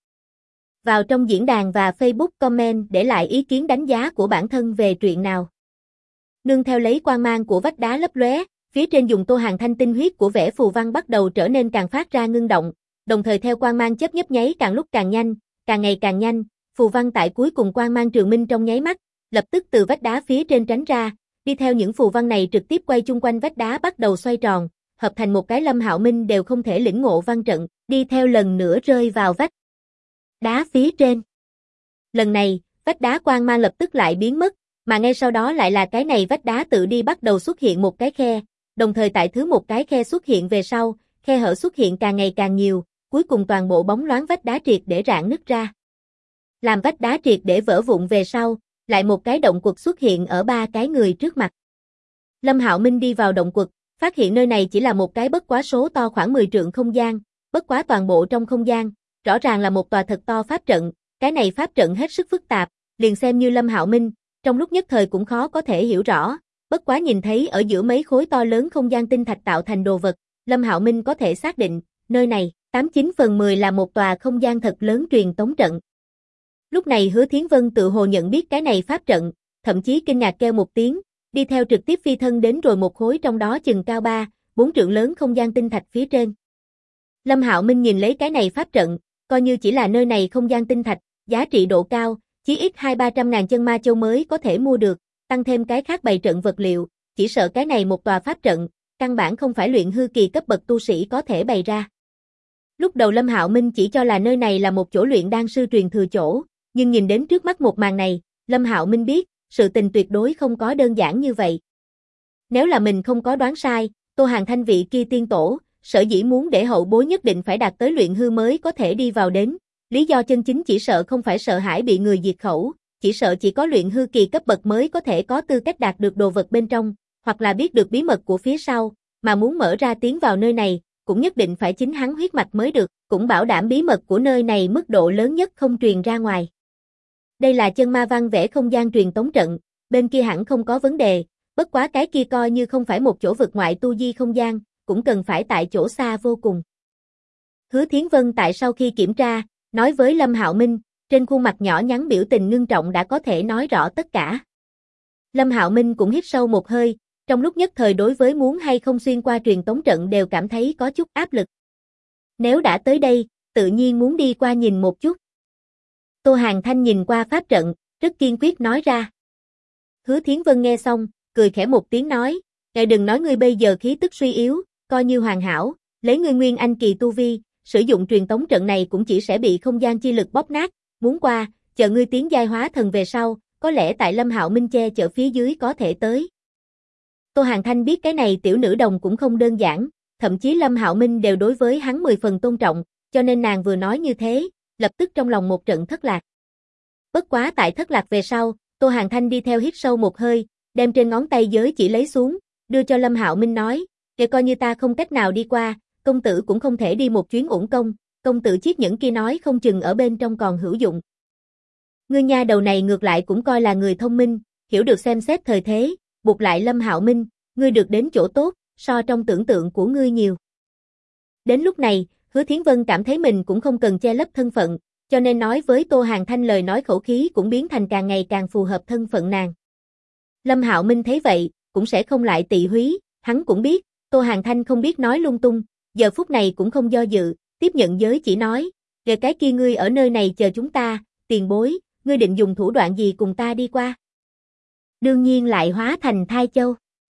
Vào trong diễn đàn và Facebook comment để lại ý kiến đánh giá của bản thân về truyện nào. Nương theo lấy quang mang của vách đá lấp lóe, phía trên dùng Tô Hàn Thanh tinh huyết của vẽ phù văn bắt đầu trở nên càng phát ra ngưng động, đồng thời theo quang mang chớp nhấp nháy càng lúc càng nhanh, càng ngày càng nhanh, phù văn tại cuối cùng quang mang trường minh trong nháy mắt, lập tức từ vách đá phía trên tránh ra, đi theo những phù văn này trực tiếp quay chung quanh vách đá bắt đầu xoay tròn, hợp thành một cái Lâm Hạo Minh đều không thể lĩnh ngộ văn trận, đi theo lần nữa rơi vào vách đá phía trên. Lần này, vách đá quang mang lập tức lại biến mất, mà ngay sau đó lại là cái này vách đá tự đi bắt đầu xuất hiện một cái khe, đồng thời tại thứ một cái khe xuất hiện về sau, khe hở xuất hiện càng ngày càng nhiều, cuối cùng toàn bộ bóng loáng vách đá triệt để rạn nứt ra. Làm vách đá triệt để vỡ vụn về sau, lại một cái động quật xuất hiện ở 3 cái người trước mặt. Lâm Hạo Minh đi vào động quật, phát hiện nơi này chỉ là một cái bất quá số to khoảng 10 trượng không gian, bất quá toàn bộ trong không gian, rõ ràng là một tòa thật to pháp trận, cái này pháp trận hết sức phức tạp, liền xem như Lâm Hạo Minh, trong lúc nhất thời cũng khó có thể hiểu rõ, bất quá nhìn thấy ở giữa mấy khối to lớn không gian tinh thạch tạo thành đồ vật, Lâm Hạo Minh có thể xác định, nơi này, 89/10 là một tòa không gian thật lớn truyền tống trận. Lúc này Hứa Thiến Vân tự hồ nhận biết cái này pháp trận, thậm chí kinh ngạc kêu một tiếng, đi theo trực tiếp phi thân đến rồi một khối trong đó chừng cao 3-4 trượng lớn không gian tinh thạch phía trên. Lâm Hạo Minh nhìn lấy cái này pháp trận, coi như chỉ là nơi này không gian tinh thạch, giá trị độ cao, chí ít 200-300 ngàn chân ma châu mới có thể mua được, tăng thêm cái khác bày trận vật liệu, chỉ sợ cái này một tòa pháp trận, căn bản không phải luyện hư kỳ cấp bậc tu sĩ có thể bày ra. Lúc đầu Lâm Hạo Minh chỉ cho là nơi này là một chỗ luyện đan sư truyền thừa chỗ, nhưng nhìn đến trước mắt một màn này, Lâm Hạo Minh biết, sự tình tuyệt đối không có đơn giản như vậy. Nếu là mình không có đoán sai, Tô Hàn Thanh vị kia tiên tổ, sở dĩ muốn để hậu bối nhất định phải đạt tới luyện hư mới có thể đi vào đến, lý do chân chính chỉ sợ không phải sợ hãi bị người diệt khẩu, chỉ sợ chỉ có luyện hư kỳ cấp bậc mới có thể có tư cách đạt được đồ vật bên trong, hoặc là biết được bí mật của phía sau, mà muốn mở ra tiến vào nơi này, cũng nhất định phải chính hắn huyết mạch mới được, cũng bảo đảm bí mật của nơi này mức độ lớn nhất không truyền ra ngoài. Đây là chân ma văn vẽ không gian truyền tống trận, bên kia hẳn không có vấn đề, bất quá cái kia coi như không phải một chỗ vực ngoại tu di không gian, cũng cần phải tại chỗ xa vô cùng. Hứa Thiến Vân tại sau khi kiểm tra, nói với Lâm Hạo Minh, trên khuôn mặt nhỏ nhắn biểu tình ngưng trọng đã có thể nói rõ tất cả. Lâm Hạo Minh cũng hít sâu một hơi, trong lúc nhất thời đối với muốn hay không xuyên qua truyền tống trận đều cảm thấy có chút áp lực. Nếu đã tới đây, tự nhiên muốn đi qua nhìn một chút. Tô Hàn Thanh nhìn qua pháp trận, rất kiên quyết nói ra. Hứa Thiến Vân nghe xong, cười khẽ một tiếng nói, ngài đừng nói ngươi bây giờ khí tức suy yếu, coi như hoàn hảo, lấy ngươi nguyên anh kỳ tu vi, sử dụng truyền tống trận này cũng chỉ sẽ bị không gian chi lực bóp nát, muốn qua, chờ ngươi tiến giai hóa thần về sau, có lẽ tại Lâm Hạo Minh che chở phía dưới có thể tới. Tô Hàn Thanh biết cái này tiểu nữ đồng cũng không đơn giản, thậm chí Lâm Hạo Minh đều đối với hắn 10 phần tôn trọng, cho nên nàng vừa nói như thế, lập tức trong lòng một trận thất lạc. Bất quá tại thất lạc về sau, Tô Hàn Thanh đi theo hít sâu một hơi, đem trên ngón tay giới chỉ lấy xuống, đưa cho Lâm Hạo Minh nói, kể coi như ta không cách nào đi qua, công tử cũng không thể đi một chuyến uổng công, công tử chiếc nhẫn kia nói không chừng ở bên trong còn hữu dụng. Ngươi nha đầu này ngược lại cũng coi là người thông minh, hiểu được xem xét thời thế, buộc lại Lâm Hạo Minh, ngươi được đến chỗ tốt, so trong tưởng tượng của ngươi nhiều. Đến lúc này, Hứa Thiến Vân cảm thấy mình cũng không cần che lấp thân phận, cho nên nói với Tô Hàn Thanh lời nói khẩu khí cũng biến thành càng ngày càng phù hợp thân phận nàng. Lâm Hạo Minh thấy vậy, cũng sẽ không lại tị húy, hắn cũng biết, Tô Hàn Thanh không biết nói lung tung, giờ phút này cũng không do dự, tiếp nhận giới chỉ nói, về cái kia ngươi ở nơi này chờ chúng ta, tiền bối, ngươi định dùng thủ đoạn gì cùng ta đi qua? Đương nhiên lại hóa thành thai châu.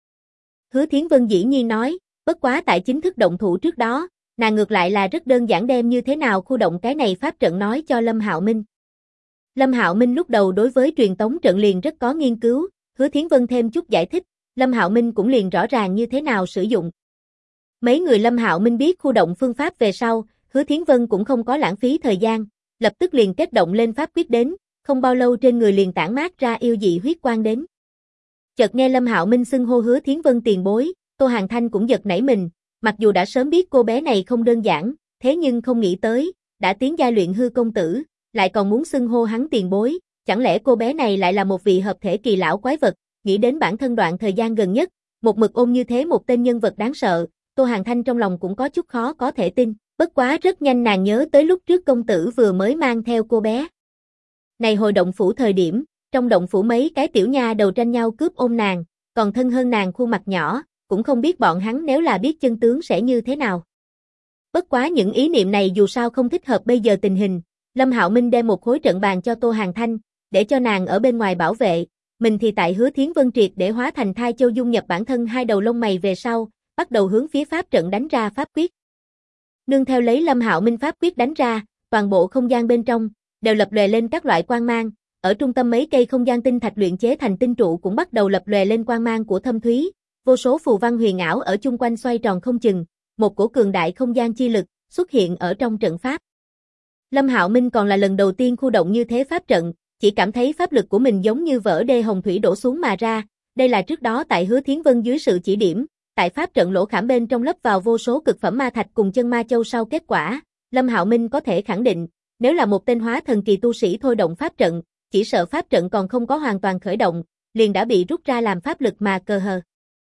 Hứa Thiến Vân dĩ nhiên nói, bất quá tại chính thức động thủ trước đó, nàng ngược lại là rất đơn giản đem như thế nào khu động cái này pháp trận nói cho Lâm Hạo Minh. Lâm Hạo Minh lúc đầu đối với truyền tống trận liền rất có nghiên cứu, Hứa Thiến Vân thêm chút giải thích, Lâm Hạo Minh cũng liền rõ ràng như thế nào sử dụng. Mấy người Lâm Hạo Minh biết khu động phương pháp về sau, Hứa Thiến Vân cũng không có lãng phí thời gian, lập tức liền kết động lên pháp quyết đến, không bao lâu trên người liền tản mát ra yêu dị huyết quang đến. Chợt nghe Lâm Hạo Minh xưng hô Hứa Thiến Vân tiền bối, Tô Hàn Thanh cũng giật nảy mình, mặc dù đã sớm biết cô bé này không đơn giản, thế nhưng không nghĩ tới, đã tiến giai luyện hư công tử, lại còn muốn xưng hô hắn tiền bối, chẳng lẽ cô bé này lại là một vị hợp thể kỳ lão quái vật, nghĩ đến bản thân đoạn thời gian gần nhất, một mực ôm như thế một tên nhân vật đáng sợ, Tô Hàn Thanh trong lòng cũng có chút khó có thể tin, bất quá rất nhanh nàng nhớ tới lúc trước công tử vừa mới mang theo cô bé. Này hồi động phủ thời điểm, trong động phủ mấy cái tiểu nha đầu tranh nhau cướp ôm nàng, còn thân hơn nàng khuôn mặt nhỏ, cũng không biết bọn hắn nếu là biết chân tướng sẽ như thế nào. Bất quá những ý niệm này dù sao không thích hợp bây giờ tình hình, Lâm Hạo Minh đem một khối trận bàn cho Tô Hàn Thanh, để cho nàng ở bên ngoài bảo vệ, mình thì tại Hứa Thiến Vân triệt để hóa thành thai châu dung nhập bản thân hai đầu lông mày về sau, bắt đầu hướng phía pháp trận đánh ra pháp quyết. Nương theo lấy Lâm Hạo Minh pháp quyết đánh ra, toàn bộ không gian bên trong đều lập lòe lên các loại quang mang, ở trung tâm mấy cây không gian tinh thạch luyện chế thành tinh trụ cũng bắt đầu lập lòe lên quang mang của thâm thúy, vô số phù văn huyền ảo ở chung quanh xoay tròn không chừng, một cổ cường đại không gian chi lực xuất hiện ở trong trận pháp. Lâm Hạo Minh còn là lần đầu tiên khu động như thế pháp trận, chỉ cảm thấy pháp lực của mình giống như vỡ đê hồng thủy đổ xuống mà ra, đây là trước đó tại Hứa Thiến Vân dưới sự chỉ điểm, tại pháp trận lỗ khảm bên trong lấp vào vô số cực phẩm ma thạch cùng chân ma châu sau kết quả, Lâm Hạo Minh có thể khẳng định, nếu là một tên hóa thần kỳ tu sĩ thôi động pháp trận, chỉ sợ pháp trận còn không có hoàn toàn khởi động, liền đã bị rút ra làm pháp lực mà cờ hờ.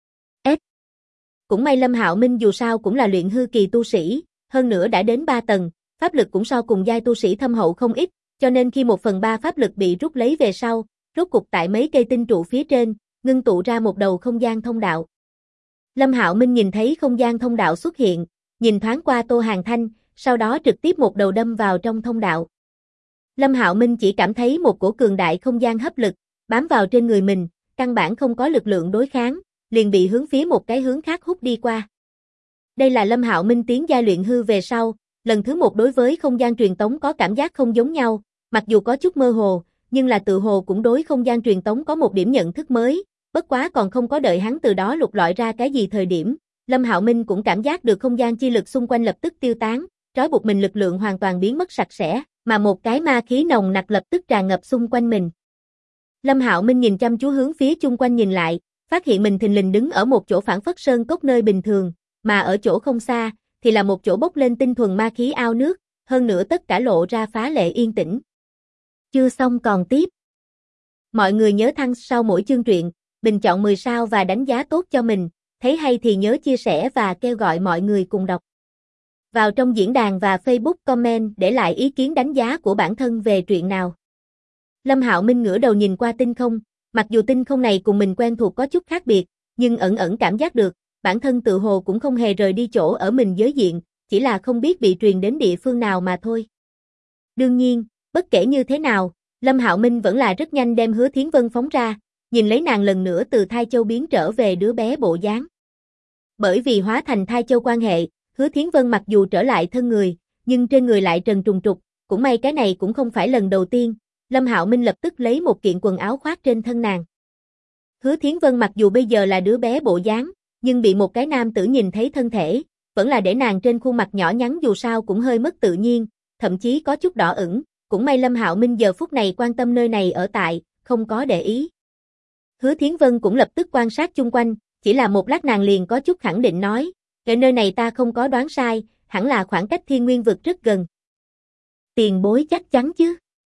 Cũng may Lâm Hạo Minh dù sao cũng là luyện hư kỳ tu sĩ, hơn nữa đã đến 3 tầng, pháp lực cũng so cùng giai tu sĩ thâm hậu không ít, cho nên khi 1/3 pháp lực bị rút lấy về sau, rốt cục tại mấy cây tinh trụ phía trên, ngưng tụ ra một đầu không gian thông đạo. Lâm Hạo Minh nhìn thấy không gian thông đạo xuất hiện, nhìn thoáng qua Tô Hàn Thanh, sau đó trực tiếp một đầu đâm vào trong thông đạo. Lâm Hạo Minh chỉ cảm thấy một cổ cường đại không gian hấp lực bám vào trên người mình, căn bản không có lực lượng đối kháng, liền bị hướng phía một cái hướng khác hút đi qua. Đây là Lâm Hạo Minh tiến giai luyện hư về sau, lần thứ một đối với không gian truyền tống có cảm giác không giống nhau, mặc dù có chút mơ hồ, nhưng là tự hồ cũng đối không gian truyền tống có một điểm nhận thức mới, bất quá còn không có đợi hắn từ đó lục lọi ra cái gì thời điểm, Lâm Hạo Minh cũng cảm giác được không gian chi lực xung quanh lập tức tiêu tán, trói buộc mình lực lượng hoàn toàn biến mất sạch sẽ, mà một cái ma khí nồng nặc lập tức tràn ngập xung quanh mình. Lâm Hạo Minh nhìn chăm chú hướng phía chung quanh nhìn lại, phát hiện mình thình lình đứng ở một chỗ phảng phất sơn cốc nơi bình thường, mà ở chỗ không xa thì là một chỗ bốc lên tinh thuần ma khí ao nước, hơn nữa tất cả lộ ra phá lệ yên tĩnh. Chưa xong còn tiếp. Mọi người nhớ thăng sau mỗi chương truyện, bình chọn 10 sao và đánh giá tốt cho mình, thấy hay thì nhớ chia sẻ và kêu gọi mọi người cùng đọc. Vào trong diễn đàn và Facebook comment để lại ý kiến đánh giá của bản thân về truyện nào. Lâm Hạo Minh ngửa đầu nhìn qua tinh không, mặc dù tinh không này cùng mình quen thuộc có chút khác biệt, nhưng ẩn ẩn cảm giác được, bản thân tự hồ cũng không hề rời đi chỗ ở mình giới diện, chỉ là không biết bị truyền đến địa phương nào mà thôi. Đương nhiên, bất kể như thế nào, Lâm Hạo Minh vẫn là rất nhanh đem Hứa Thiến Vân phóng ra, nhìn lấy nàng lần nữa từ thai châu biến trở về đứa bé bộ dáng. Bởi vì hóa thành thai châu quan hệ, Hứa Thiến Vân mặc dù trở lại thân người, nhưng trên người lại trần trùng trục, cũng may cái này cũng không phải lần đầu tiên, Lâm Hạo Minh lập tức lấy một kiện quần áo khoác trên thân nàng. Hứa Thiến Vân mặc dù bây giờ là đứa bé bộ dáng, nhưng bị một cái nam tử nhìn thấy thân thể, vẫn là để nàng trên khuôn mặt nhỏ nhắn dù sao cũng hơi mất tự nhiên, thậm chí có chút đỏ ửng, cũng may Lâm Hạo Minh giờ phút này quan tâm nơi này ở tại, không có để ý. Hứa Thiến Vân cũng lập tức quan sát chung quanh, chỉ là một lát nàng liền có chút khẳng định nói, ở nơi này ta không có đoán sai, hẳn là khoảng cách Thiên Nguyên vực rất gần. Tiền bối chắc chắn chứ?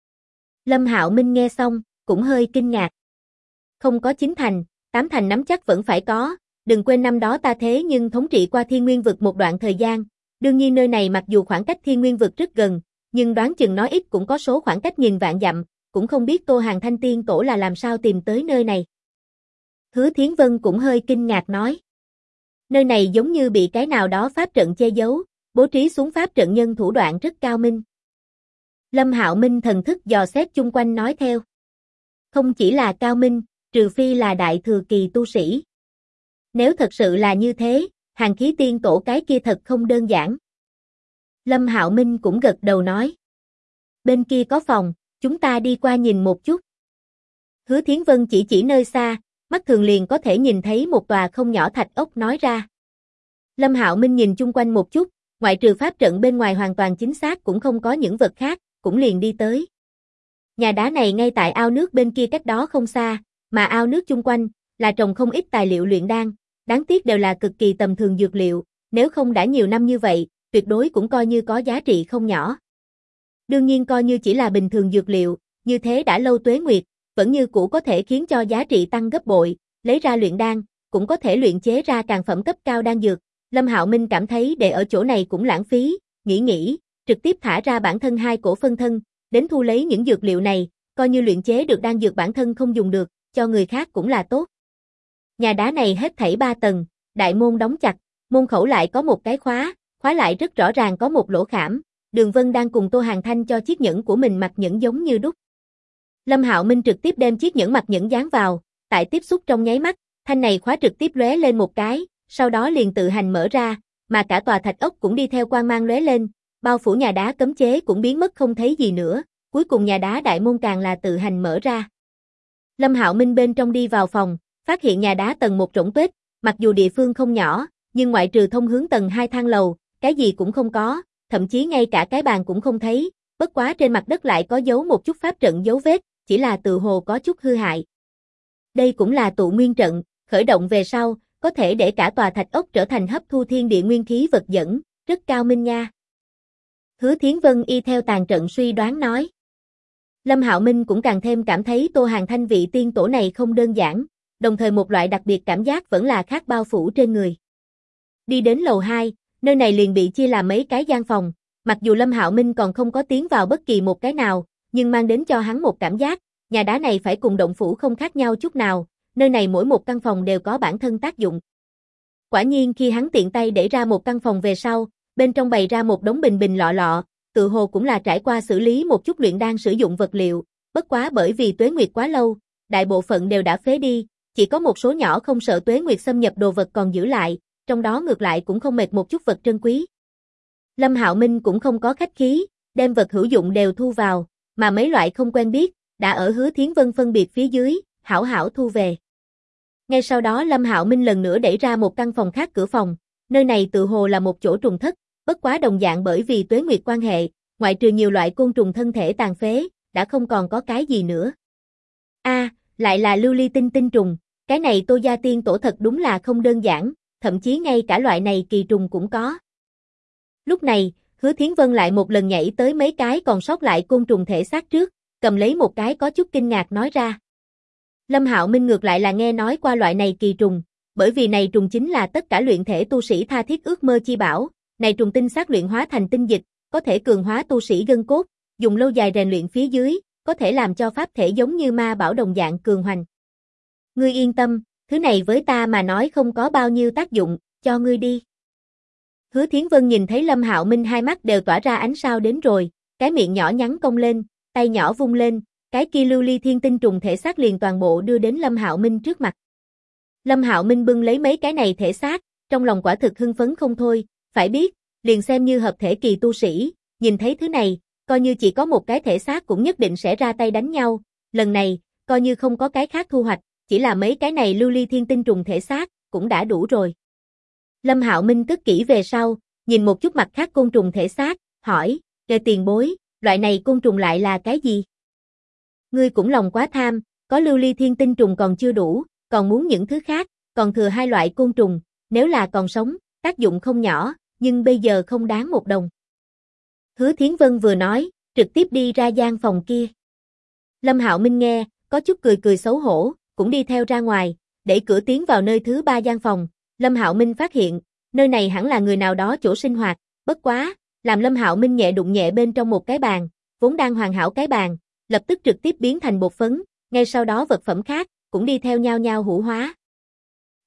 Lâm Hạo Minh nghe xong, cũng hơi kinh ngạc. Không có 9 thành, 8 thành nắm chắc vẫn phải có, đừng quên năm đó ta thế nhưng thống trị qua Thiên Nguyên vực một đoạn thời gian, đương nhiên nơi này mặc dù khoảng cách Thiên Nguyên vực rất gần, nhưng đoán chừng nói ít cũng có số khoảng cách nghìn vạn dặm, cũng không biết Tô Hàn Thanh tiên tổ là làm sao tìm tới nơi này. Hứa Thiến Vân cũng hơi kinh ngạc nói. Nơi này giống như bị cái nào đó pháp trận che giấu, bố trí xuống pháp trận nhân thủ đoạn rất cao minh. Lâm Hạo Minh thần thức dò xét chung quanh nói theo. Không chỉ là cao minh, trừ phi là đại thừa kỳ tu sĩ. Nếu thật sự là như thế, Hàn Khí Tiên Tổ cái kia thật không đơn giản. Lâm Hạo Minh cũng gật đầu nói. Bên kia có phòng, chúng ta đi qua nhìn một chút. Hứa Thiến Vân chỉ nơi xa, mắt thường liền có thể nhìn thấy một tòa không nhỏ thạch ốc nói ra. Lâm Hạo Minh nhìn chung quanh một chút, ngoại trừ pháp trận bên ngoài hoàn toàn chính xác cũng không có những vật khác, cũng liền đi tới. Nhà đá này ngay tại ao nước bên kia cách đó không xa, mà ao nước chung quanh là trồng không ít tài liệu luyện đan, đáng tiếc đều là cực kỳ tầm thường dược liệu, nếu không đã nhiều năm như vậy, tuyệt đối cũng coi như có giá trị không nhỏ. Đương nhiên coi như chỉ là bình thường dược liệu, như thế đã lâu tuế nguyệt, vẫn như cũ có thể khiến cho giá trị tăng gấp bội, lấy ra luyện đan, cũng có thể luyện chế ra càng phẩm cấp cao đan dược. Lâm Hạo Minh cảm thấy để ở chỗ này cũng lãng phí, nghĩ, trực tiếp thả ra bản thân 2 cổ phân thân, đến thu lấy những dược liệu này, coi như luyện chế được đan dược bản thân không dùng được, cho người khác cũng là tốt. Nhà đá này hết thảy 3 tầng, đại môn đóng chặt, môn khẩu lại có một cái khóa lại rất rõ ràng có một lỗ khảm, Đường Vân đang cùng Tô Hàn Thanh cho chiếc nhẫn của mình mặc nhẫn giống như đúc. Lâm Hạo Minh trực tiếp đem chiếc nhẫn mặc nhẫn dán vào, tại tiếp xúc trong nháy mắt, thanh này khóa trực tiếp lóe lên một cái, sau đó liền tự hành mở ra, mà cả tòa thạch ốc cũng đi theo quang mang lóe lên, bao phủ nhà đá cấm chế cũng biến mất không thấy gì nữa, cuối cùng nhà đá đại môn càng là tự hành mở ra. Lâm Hạo Minh bên trong đi vào phòng, phát hiện nhà đá tầng 1 rỗng tuếch, mặc dù địa phương không nhỏ, nhưng ngoại trừ thông hướng tầng 2 thang lầu, cái gì cũng không có, thậm chí ngay cả cái bàn cũng không thấy, bất quá trên mặt đất lại có dấu một chút pháp trận dấu vết, chỉ là tự hồ có chút hư hại. Đây cũng là tụ nguyên trận, khởi động về sau, có thể để cả tòa thạch ốc trở thành hấp thu thiên địa nguyên khí vật dẫn, rất cao minh nha. Hứa Thiến Vân y theo tàn trận suy đoán nói. Lâm Hạo Minh cũng càng thêm cảm thấy Tô Hàn Thanh vị tiên tổ này không đơn giản, đồng thời một loại đặc biệt cảm giác vẫn là khác bao phủ trên người. Đi đến lầu 2, nơi này liền bị chia làm mấy cái gian phòng, mặc dù Lâm Hạo Minh còn không có tiến vào bất kỳ một cái nào, nhưng mang đến cho hắn một cảm giác, nhà đá này phải cùng động phủ không khác nhau chút nào, nơi này mỗi một căn phòng đều có bản thân tác dụng. Quả nhiên khi hắn tiện tay để ra một căn phòng về sau, bên trong bày ra một đống bình lọ, tự hồ cũng là trải qua xử lý một chút luyện đan sử dụng vật liệu, bất quá bởi vì tuế nguyệt quá lâu, đại bộ phận đều đã phế đi, chỉ có một số nhỏ không sợ tuế nguyệt xâm nhập đồ vật còn giữ lại, trong đó ngược lại cũng không mệt một chút vật trân quý. Lâm Hạo Minh cũng không có khách khí, đem vật hữu dụng đều thu vào, mà mấy loại không quen biết, đã ở Hứa Thiến Vân phân biệt phía dưới, hảo hảo thu về. Ngay sau đó Lâm Hạo Minh lần nữa đẩy ra một căn phòng khác cửa phòng, nơi này tự hồ là một chỗ trùng thất, bất quá đồng dạng bởi vì tuế nguyệt quan hệ, ngoại trừ nhiều loại côn trùng thân thể tàn phế, đã không còn có cái gì nữa. Lại là lưu ly tinh tinh trùng, cái này Tô gia tiên tổ thật đúng là không đơn giản, thậm chí ngay cả loại này kỳ trùng cũng có. Lúc này, Hứa Thiến Vân lại một lần nhảy tới mấy cái còn sót lại côn trùng thể xác trước, cầm lấy một cái có chút kinh ngạc nói ra. Lâm Hạo Minh ngược lại là nghe nói qua loại này kỳ trùng, bởi vì này trùng chính là tất cả luyện thể tu sĩ tha thiết ước mơ chi bảo, này trùng tinh xác luyện hóa thành tinh dịch, có thể cường hóa tu sĩ gân cốt, dùng lâu dài rèn luyện phía dưới, có thể làm cho pháp thể giống như ma bảo đồng dạng cường hoành. Ngươi yên tâm, thứ này với ta mà nói không có bao nhiêu tác dụng, cho ngươi đi. Hứa Thiến Vân nhìn thấy Lâm Hạo Minh hai mắt đều tỏa ra ánh sao đến rồi, cái miệng nhỏ nhắn cong lên, tay nhỏ vung lên, cái kia lưu ly thiên tinh trùng thể xác liền toàn bộ đưa đến Lâm Hạo Minh trước mặt. Lâm Hạo Minh bưng lấy mấy cái này thể xác, trong lòng quả thực hưng phấn không thôi, phải biết, liền xem như hợp thể kỳ tu sĩ, nhìn thấy thứ này, coi như chỉ có một cái thể xác cũng nhất định sẽ ra tay đánh nhau, lần này, coi như không có cái khác thu hoạch, chỉ là mấy cái này lưu ly thiên tinh trùng thể xác, cũng đã đủ rồi. Lâm Hạo Minh cất kỹ về sau, nhìn một chút mặt khác côn trùng thể xác, hỏi, kề tiền bối, loại này côn trùng lại là cái gì? Ngươi cũng lòng quá tham, có lưu ly thiên tinh trùng còn chưa đủ, còn muốn những thứ khác, còn thừa 2 loại côn trùng, nếu là còn sống, tác dụng không nhỏ, nhưng bây giờ không đáng 1 đồng. Hứa Thiến Vân vừa nói, trực tiếp đi ra gian phòng kia. Lâm Hạo Minh nghe, có chút cười xấu hổ, cũng đi theo ra ngoài, đẩy cửa tiến vào nơi thứ 3 gian phòng. Lâm Hạo Minh phát hiện, nơi này hẳn là người nào đó chỗ sinh hoạt, bất quá, làm Lâm Hạo Minh nhẹ đụng nhẹ bên trong một cái bàn, vốn đang hoàn hảo cái bàn, lập tức trực tiếp biến thành bột phấn, ngay sau đó vật phẩm khác, cũng đi theo nhau nhau hủ hóa.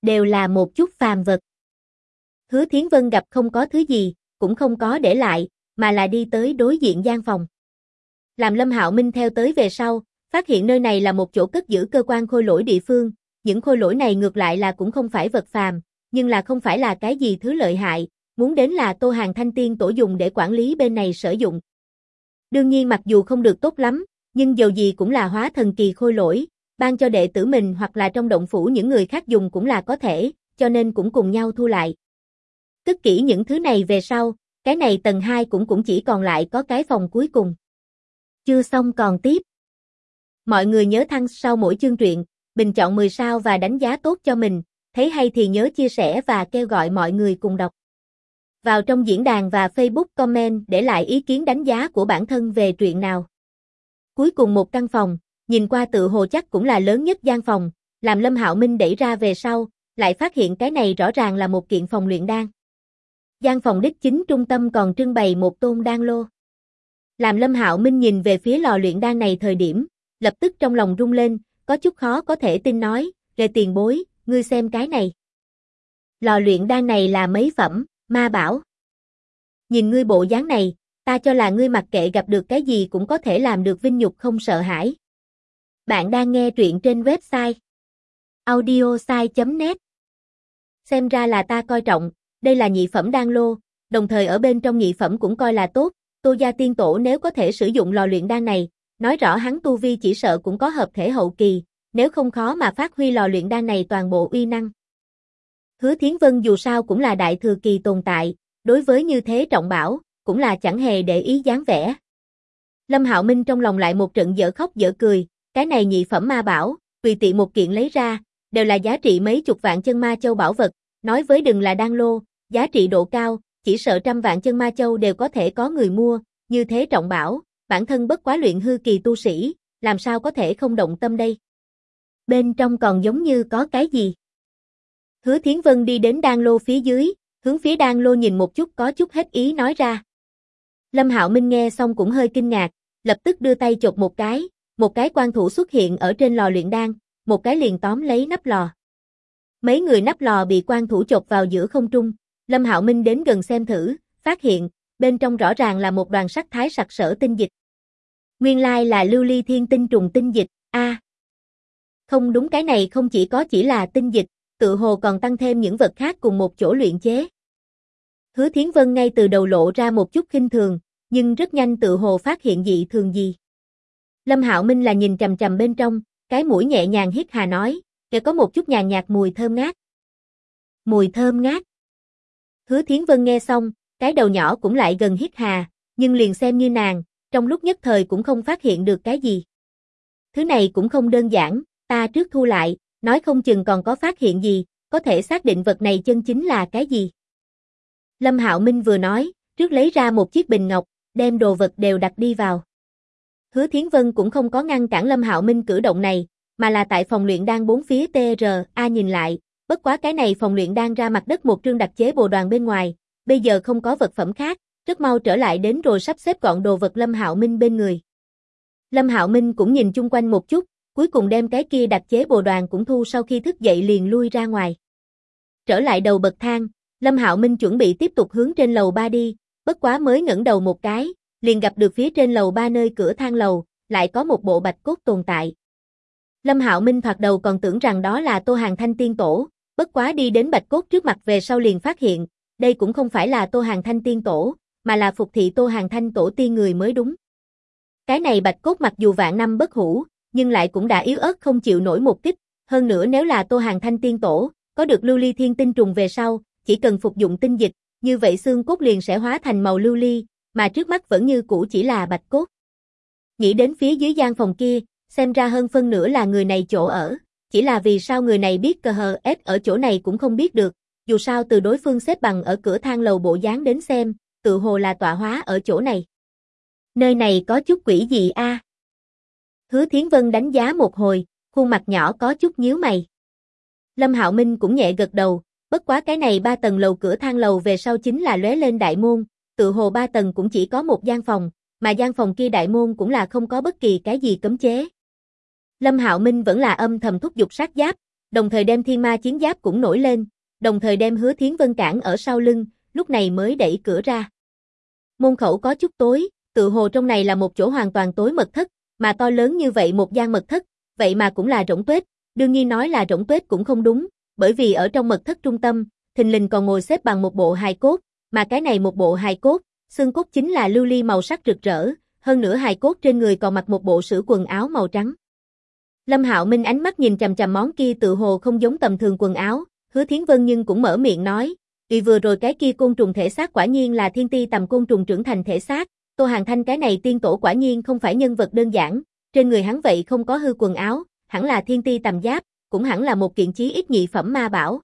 đều là một chút phàm vật. Hứa Thiến Vân gặp không có thứ gì, cũng không có để lại, mà là đi tới đối diện gian phòng. Làm Lâm Hạo Minh theo tới về sau, phát hiện nơi này là một chỗ cất giữ cơ quan khôi lỗi địa phương, những khôi lỗi này ngược lại là cũng không phải vật phàm, nhưng là không phải là cái gì thứ lợi hại, muốn đến là Tô Hàn Thanh Tiên Tổ dùng để quản lý bên này sử dụng. Đương nhiên mặc dù không được tốt lắm, nhưng dầu gì cũng là hóa thần kỳ khôi lỗi, ban cho đệ tử mình hoặc là trong động phủ những người khác dùng cũng là có thể, cho nên cũng cùng nhau thu lại. Cất kỹ những thứ này về sau, cái này tầng 2 cũng chỉ còn lại có cái phòng cuối cùng. Chưa xong còn tiếp. Mọi người nhớ thăng sau mỗi chương truyện, bình chọn 10 sao và đánh giá tốt cho mình, thấy hay thì nhớ chia sẻ và kêu gọi mọi người cùng đọc. Vào trong diễn đàn và Facebook comment để lại ý kiến đánh giá của bản thân về truyện nào. Cuối cùng một căn phòng, nhìn qua tự hồ chắc cũng là lớn nhất gian phòng, làm Lâm Hạo Minh đẩy ra về sau, lại phát hiện cái này rõ ràng là một kiện phòng luyện đan. Gian phòng đích chính trung tâm còn trưng bày một tôn đan lô. Làm Lâm Hạo Minh nhìn về phía lò luyện đan này thời điểm, lập tức trong lòng rung lên, có chút khó có thể tin nói, "Lê tiền bối, ngươi xem cái này. Lò luyện đan này là mấy phẩm, ma bảo. Nhìn ngươi bộ dáng này, ta cho là ngươi mặc kệ gặp được cái gì cũng có thể làm được vinh nhục không sợ hãi." Bạn đang nghe truyện trên website audiosai.net. Xem ra là ta coi trọng, đây là nhị phẩm đan lô, đồng thời ở bên trong nhị phẩm cũng coi là tốt, Tô gia tiên tổ nếu có thể sử dụng lò luyện đan này, nói rõ hắn tu vi chỉ sợ cũng có hợp thể hậu kỳ, nếu không khó mà phát huy lò luyện đan này toàn bộ uy năng. Hứa Thiến Vân dù sao cũng là đại thừa kỳ tồn tại, đối với như thế trọng bảo, cũng là chẳng hề để ý dáng vẻ. Lâm Hạo Minh trong lòng lại một trận dở khóc dở cười, cái này nhị phẩm ma bảo, tùy tiện một kiện lấy ra, đều là giá trị mấy chục vạn chân ma châu bảo vật, nói với đừng là đan lô, giá trị độ cao, chỉ sợ trăm vạn chân ma châu đều có thể có người mua, như thế trọng bảo, bản thân bất quá luyện hư kỳ tu sĩ, làm sao có thể không động tâm đây. Bên trong còn giống như có cái gì. Hứa Thiến Vân đi đến đan lô phía dưới, hướng phía đan lô nhìn một chút có chút hết ý nói ra. Lâm Hạo Minh nghe xong cũng hơi kinh ngạc, lập tức đưa tay chộp một cái quan thủ xuất hiện ở trên lò luyện đan, một cái liền tóm lấy nắp lò. Mấy người nắp lò bị quan thủ chộp vào giữa không trung, Lâm Hạo Minh đến gần xem thử, phát hiện, bên trong rõ ràng là một đoàn sắc thái sặc sỡ tinh dịch. Nguyên lai là lưu ly thiên tinh trùng tinh dịch, không đúng, cái này không chỉ là tinh dịch, tự hồ còn tăng thêm những vật khác cùng một chỗ luyện chế. Hứa Thiến Vân ngay từ đầu lộ ra một chút khinh thường, nhưng rất nhanh tự hồ phát hiện dị thường gì. Lâm Hạo Minh là nhìn chằm chằm bên trong, cái mũi nhẹ nhàng hít hà nói, "Kẻ có một chút nhàn nhạt mùi thơm ngát." Mùi thơm ngát. Hứa Thiến Vân nghe xong, cái đầu nhỏ cũng lại gần hít hà, nhưng liền xem như nàng, trong lúc nhất thời cũng không phát hiện được cái gì. Thứ này cũng không đơn giản, ta trước thu lại, nói không chừng còn có phát hiện gì, có thể xác định vật này chân chính là cái gì. Lâm Hạo Minh vừa nói, trước lấy ra một chiếc bình ngọc, đem đồ vật đều đặt đi vào. Hứa Thiến Vân cũng không có ngăn cản Lâm Hạo Minh cử động này, mà là tại phòng luyện đan bốn phía TRA nhìn lại, bất quá cái này phòng luyện đan ra mặt đất một trương đặc chế bồ đoàn bên ngoài, bây giờ không có vật phẩm khác, rất mau trở lại đến rồi sắp xếp gọn đồ vật Lâm Hạo Minh bên người. Lâm Hạo Minh cũng nhìn chung quanh một chút, cuối cùng đem cái kia đặc chế bồ đoàn cũng thu, sau khi thức dậy liền lui ra ngoài. Trở lại đầu bậc thang, Lâm Hạo Minh chuẩn bị tiếp tục hướng trên lầu 3 đi, bất quá mới ngẩng đầu một cái, liền gặp được phía trên lầu 3 nơi cửa thang lầu, lại có một bộ bạch cốt tồn tại. Lâm Hạo Minh thoạt đầu còn tưởng rằng đó là Tô Hàn Thanh Tiên Tổ, bất quá đi đến bạch cốt trước mặt về sau liền phát hiện, đây cũng không phải là Tô Hàn Thanh Tiên Tổ, mà là phục thị Tô Hàn Thanh Tổ tiên người mới đúng. Cái này bạch cốt mặc dù vạn năm bất hủ, nhưng lại cũng đã yếu ớt không chịu nổi một kích, hơn nữa nếu là Tô Hàn Thanh Tiên Tổ, có được lưu ly thiên tinh trùng về sau, chỉ cần phục dụng tinh dịch, như vậy xương cốt liền sẽ hóa thành màu lưu ly, mà trước mắt vẫn như cũ chỉ là bạch cốt. Nghĩ đến phía dưới gian phòng kia, xem ra hơn phân nửa là người này chỗ ở, chỉ là vì sao người này biết cờ hờ ép ở chỗ này cũng không biết được, dù sao từ đối phương xếp bằng ở cửa thang lầu bộ dáng đến xem, tự hồ là tọa hóa ở chỗ này. Nơi này có chút quỷ gì a? Hứa Thiến Vân đánh giá một hồi, khuôn mặt nhỏ có chút nhíu mày. Lâm Hạo Minh cũng nhẹ gật đầu, bất quá cái này 3 tầng lầu cửa thang lầu về sau chính là lóe lên đại môn, tự hồ 3 tầng cũng chỉ có một gian phòng, mà gian phòng kia đại môn cũng là không có bất kỳ cái gì cấm chế. Lâm Hạo Minh vẫn là âm thầm thúc giục sát giáp, đồng thời đem thiên ma chiến giáp cũng nổi lên, đồng thời đem Hứa Thiến Vân cản ở sau lưng, lúc này mới đẩy cửa ra. Môn khẩu có chút tối, tự hồ trong này là một chỗ hoàn toàn tối mật thất, mà to lớn như vậy một gian mật thất, vậy mà cũng là rỗng tuếch, đương nhiên nói là rỗng tuếch cũng không đúng, bởi vì ở trong mật thất trung tâm, thình lình còn ngồi xếp bằng một bộ hài cốt, mà cái này một bộ hài cốt, xương cốt chính là lưu ly màu sắc rực rỡ, hơn nữa hài cốt trên người còn mặc một bộ sữa quần áo màu trắng. Lâm Hạo Minh ánh mắt nhìn chằm chằm món kia tự hồ không giống tầm thường quần áo, Hứa Thiến Vân nhưng cũng mở miệng nói, vì vừa rồi cái kia côn trùng thể xác quả nhiên là thiên ti tầm côn trùng trưởng thành thể xác, Tô Hàn Thanh cái này tiên tổ quả nhiên không phải nhân vật đơn giản, trên người hắn vậy không có hư quần áo, hẳn là thiên ti tầm giáp, cũng hẳn là một kiện chí ít nhị phẩm ma bảo.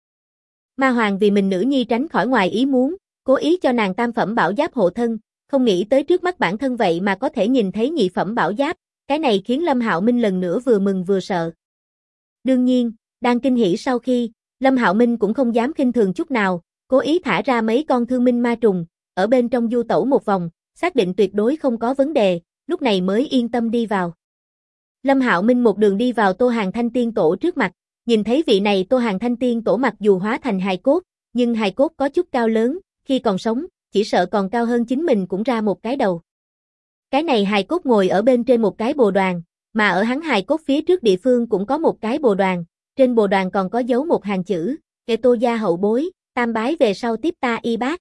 Ma Hoàng vì mình nữ nhi tránh khỏi ngoài ý muốn, cố ý cho nàng tam phẩm bảo giáp hộ thân, không nghĩ tới trước mắt bản thân vậy mà có thể nhìn thấy nhị phẩm bảo giáp, cái này khiến Lâm Hạo Minh lần nữa vừa mừng vừa sợ. Đương nhiên, đang kinh hỉ sau khi, Lâm Hạo Minh cũng không dám khinh thường chút nào, cố ý thả ra mấy con thương minh ma trùng, ở bên trong du tẩu một vòng, xác định tuyệt đối không có vấn đề, lúc này mới yên tâm đi vào. Lâm Hạo Minh một đường đi vào Tô Hàn Thanh tiên tổ trước mặt, nhìn thấy vị này Tô Hàn Thanh tiên tổ mặc dù hóa thành hài cốt, nhưng hài cốt có chút cao lớn, khi còn sống, chỉ sợ còn cao hơn chính mình cũng ra một cái đầu. Cái này hài cốt ngồi ở bên trên một cái bồ đoàn, mà ở hắn hài cốt phía trước địa phương cũng có một cái bồ đoàn, trên bồ đoàn còn có dấu một hàng chữ, kệ Tô gia hậu bối, tam bái về sau tiếp ta y bác.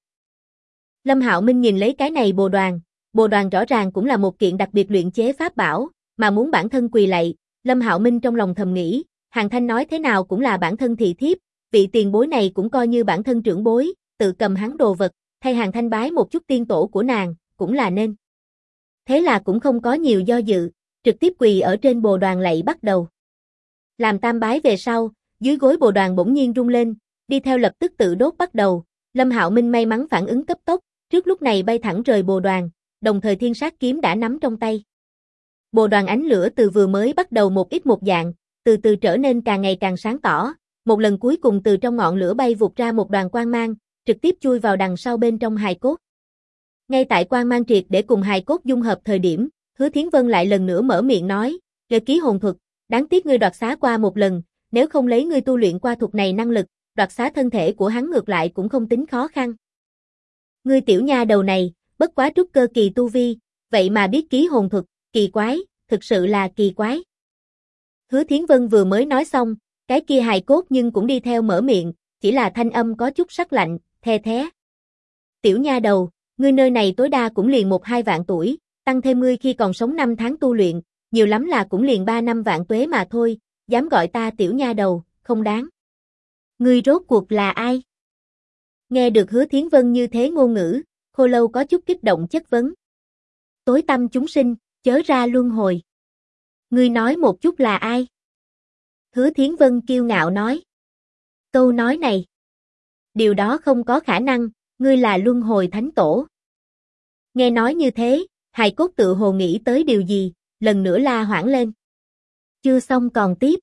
Lâm Hạo Minh nhìn lấy cái này bồ đoàn rõ ràng cũng là một kiện đặc biệt luyện chế pháp bảo, mà muốn bản thân quỳ lạy, Lâm Hạo Minh trong lòng thầm nghĩ, Hàn Thanh nói thế nào cũng là bản thân thị thiếp, vị tiền bối này cũng coi như bản thân trưởng bối, tự cầm hắn đồ vật, thay Hàn Thanh bái một chút tiên tổ của nàng, cũng là nên. Thế là cũng không có nhiều do dự, trực tiếp quỳ ở trên bồ đoàn lạy bắt đầu. Làm tam bái về sau, dưới gối bồ đoàn bỗng nhiên rung lên, đi theo lập tức tự đốt bắt đầu, Lâm Hạo Minh may mắn phản ứng cấp tốc, trước lúc này bay thẳng rời bồ đoàn, đồng thời thiên sát kiếm đã nắm trong tay. Bồ đoàn ánh lửa từ vừa mới bắt đầu một ít một dạng, từ từ trở nên càng ngày càng sáng tỏ, một lần cuối cùng từ trong ngọn lửa bay vụt ra một đoàn quang mang, trực tiếp chui vào đằng sau bên trong hài cốt. Ngay tại quang mang triệt để cùng hài cốt dung hợp thời điểm, Hứa Thiến Vân lại lần nữa mở miệng nói, "Nghề ký hồn thuật, đáng tiếc ngươi đoạt xá qua một lần, nếu không lấy ngươi tu luyện qua thuật này năng lực, đoạt xá thân thể của hắn ngược lại cũng không tính khó khăn. Ngươi tiểu nha đầu này, bất quá trúc cơ kỳ tu vi, vậy mà biết ký hồn thuật, kỳ quái, thực sự là kỳ quái." Hứa Thiến Vân vừa mới nói xong, cái kia hài cốt nhưng cũng đi theo mở miệng, chỉ là thanh âm có chút sắc lạnh, the thé. "Tiểu nha đầu, ngươi nơi này tối đa cũng liền 1-2 vạn tuổi, tăng thêm ngươi khi còn sống 5 tháng tu luyện, nhiều lắm là cũng liền 3-5 vạn tuế mà thôi, dám gọi ta tiểu nha đầu, không đáng. Ngươi rốt cuộc là ai?" Nghe được Hứa Thiến Vân như thế ngôn ngữ, Khô Lâu có chút kích động chất vấn. "Tối tâm chúng sinh, chớ ra luân hồi. Ngươi nói một chút là ai?" Hứa Thiến Vân kiêu ngạo nói. "Câu nói này, điều đó không có khả năng, ngươi là luân hồi thánh tổ." Nghe nói như thế, hài cốt tự hồ nghĩ tới điều gì, lần nữa la hoảng lên. Chưa xong còn tiếp.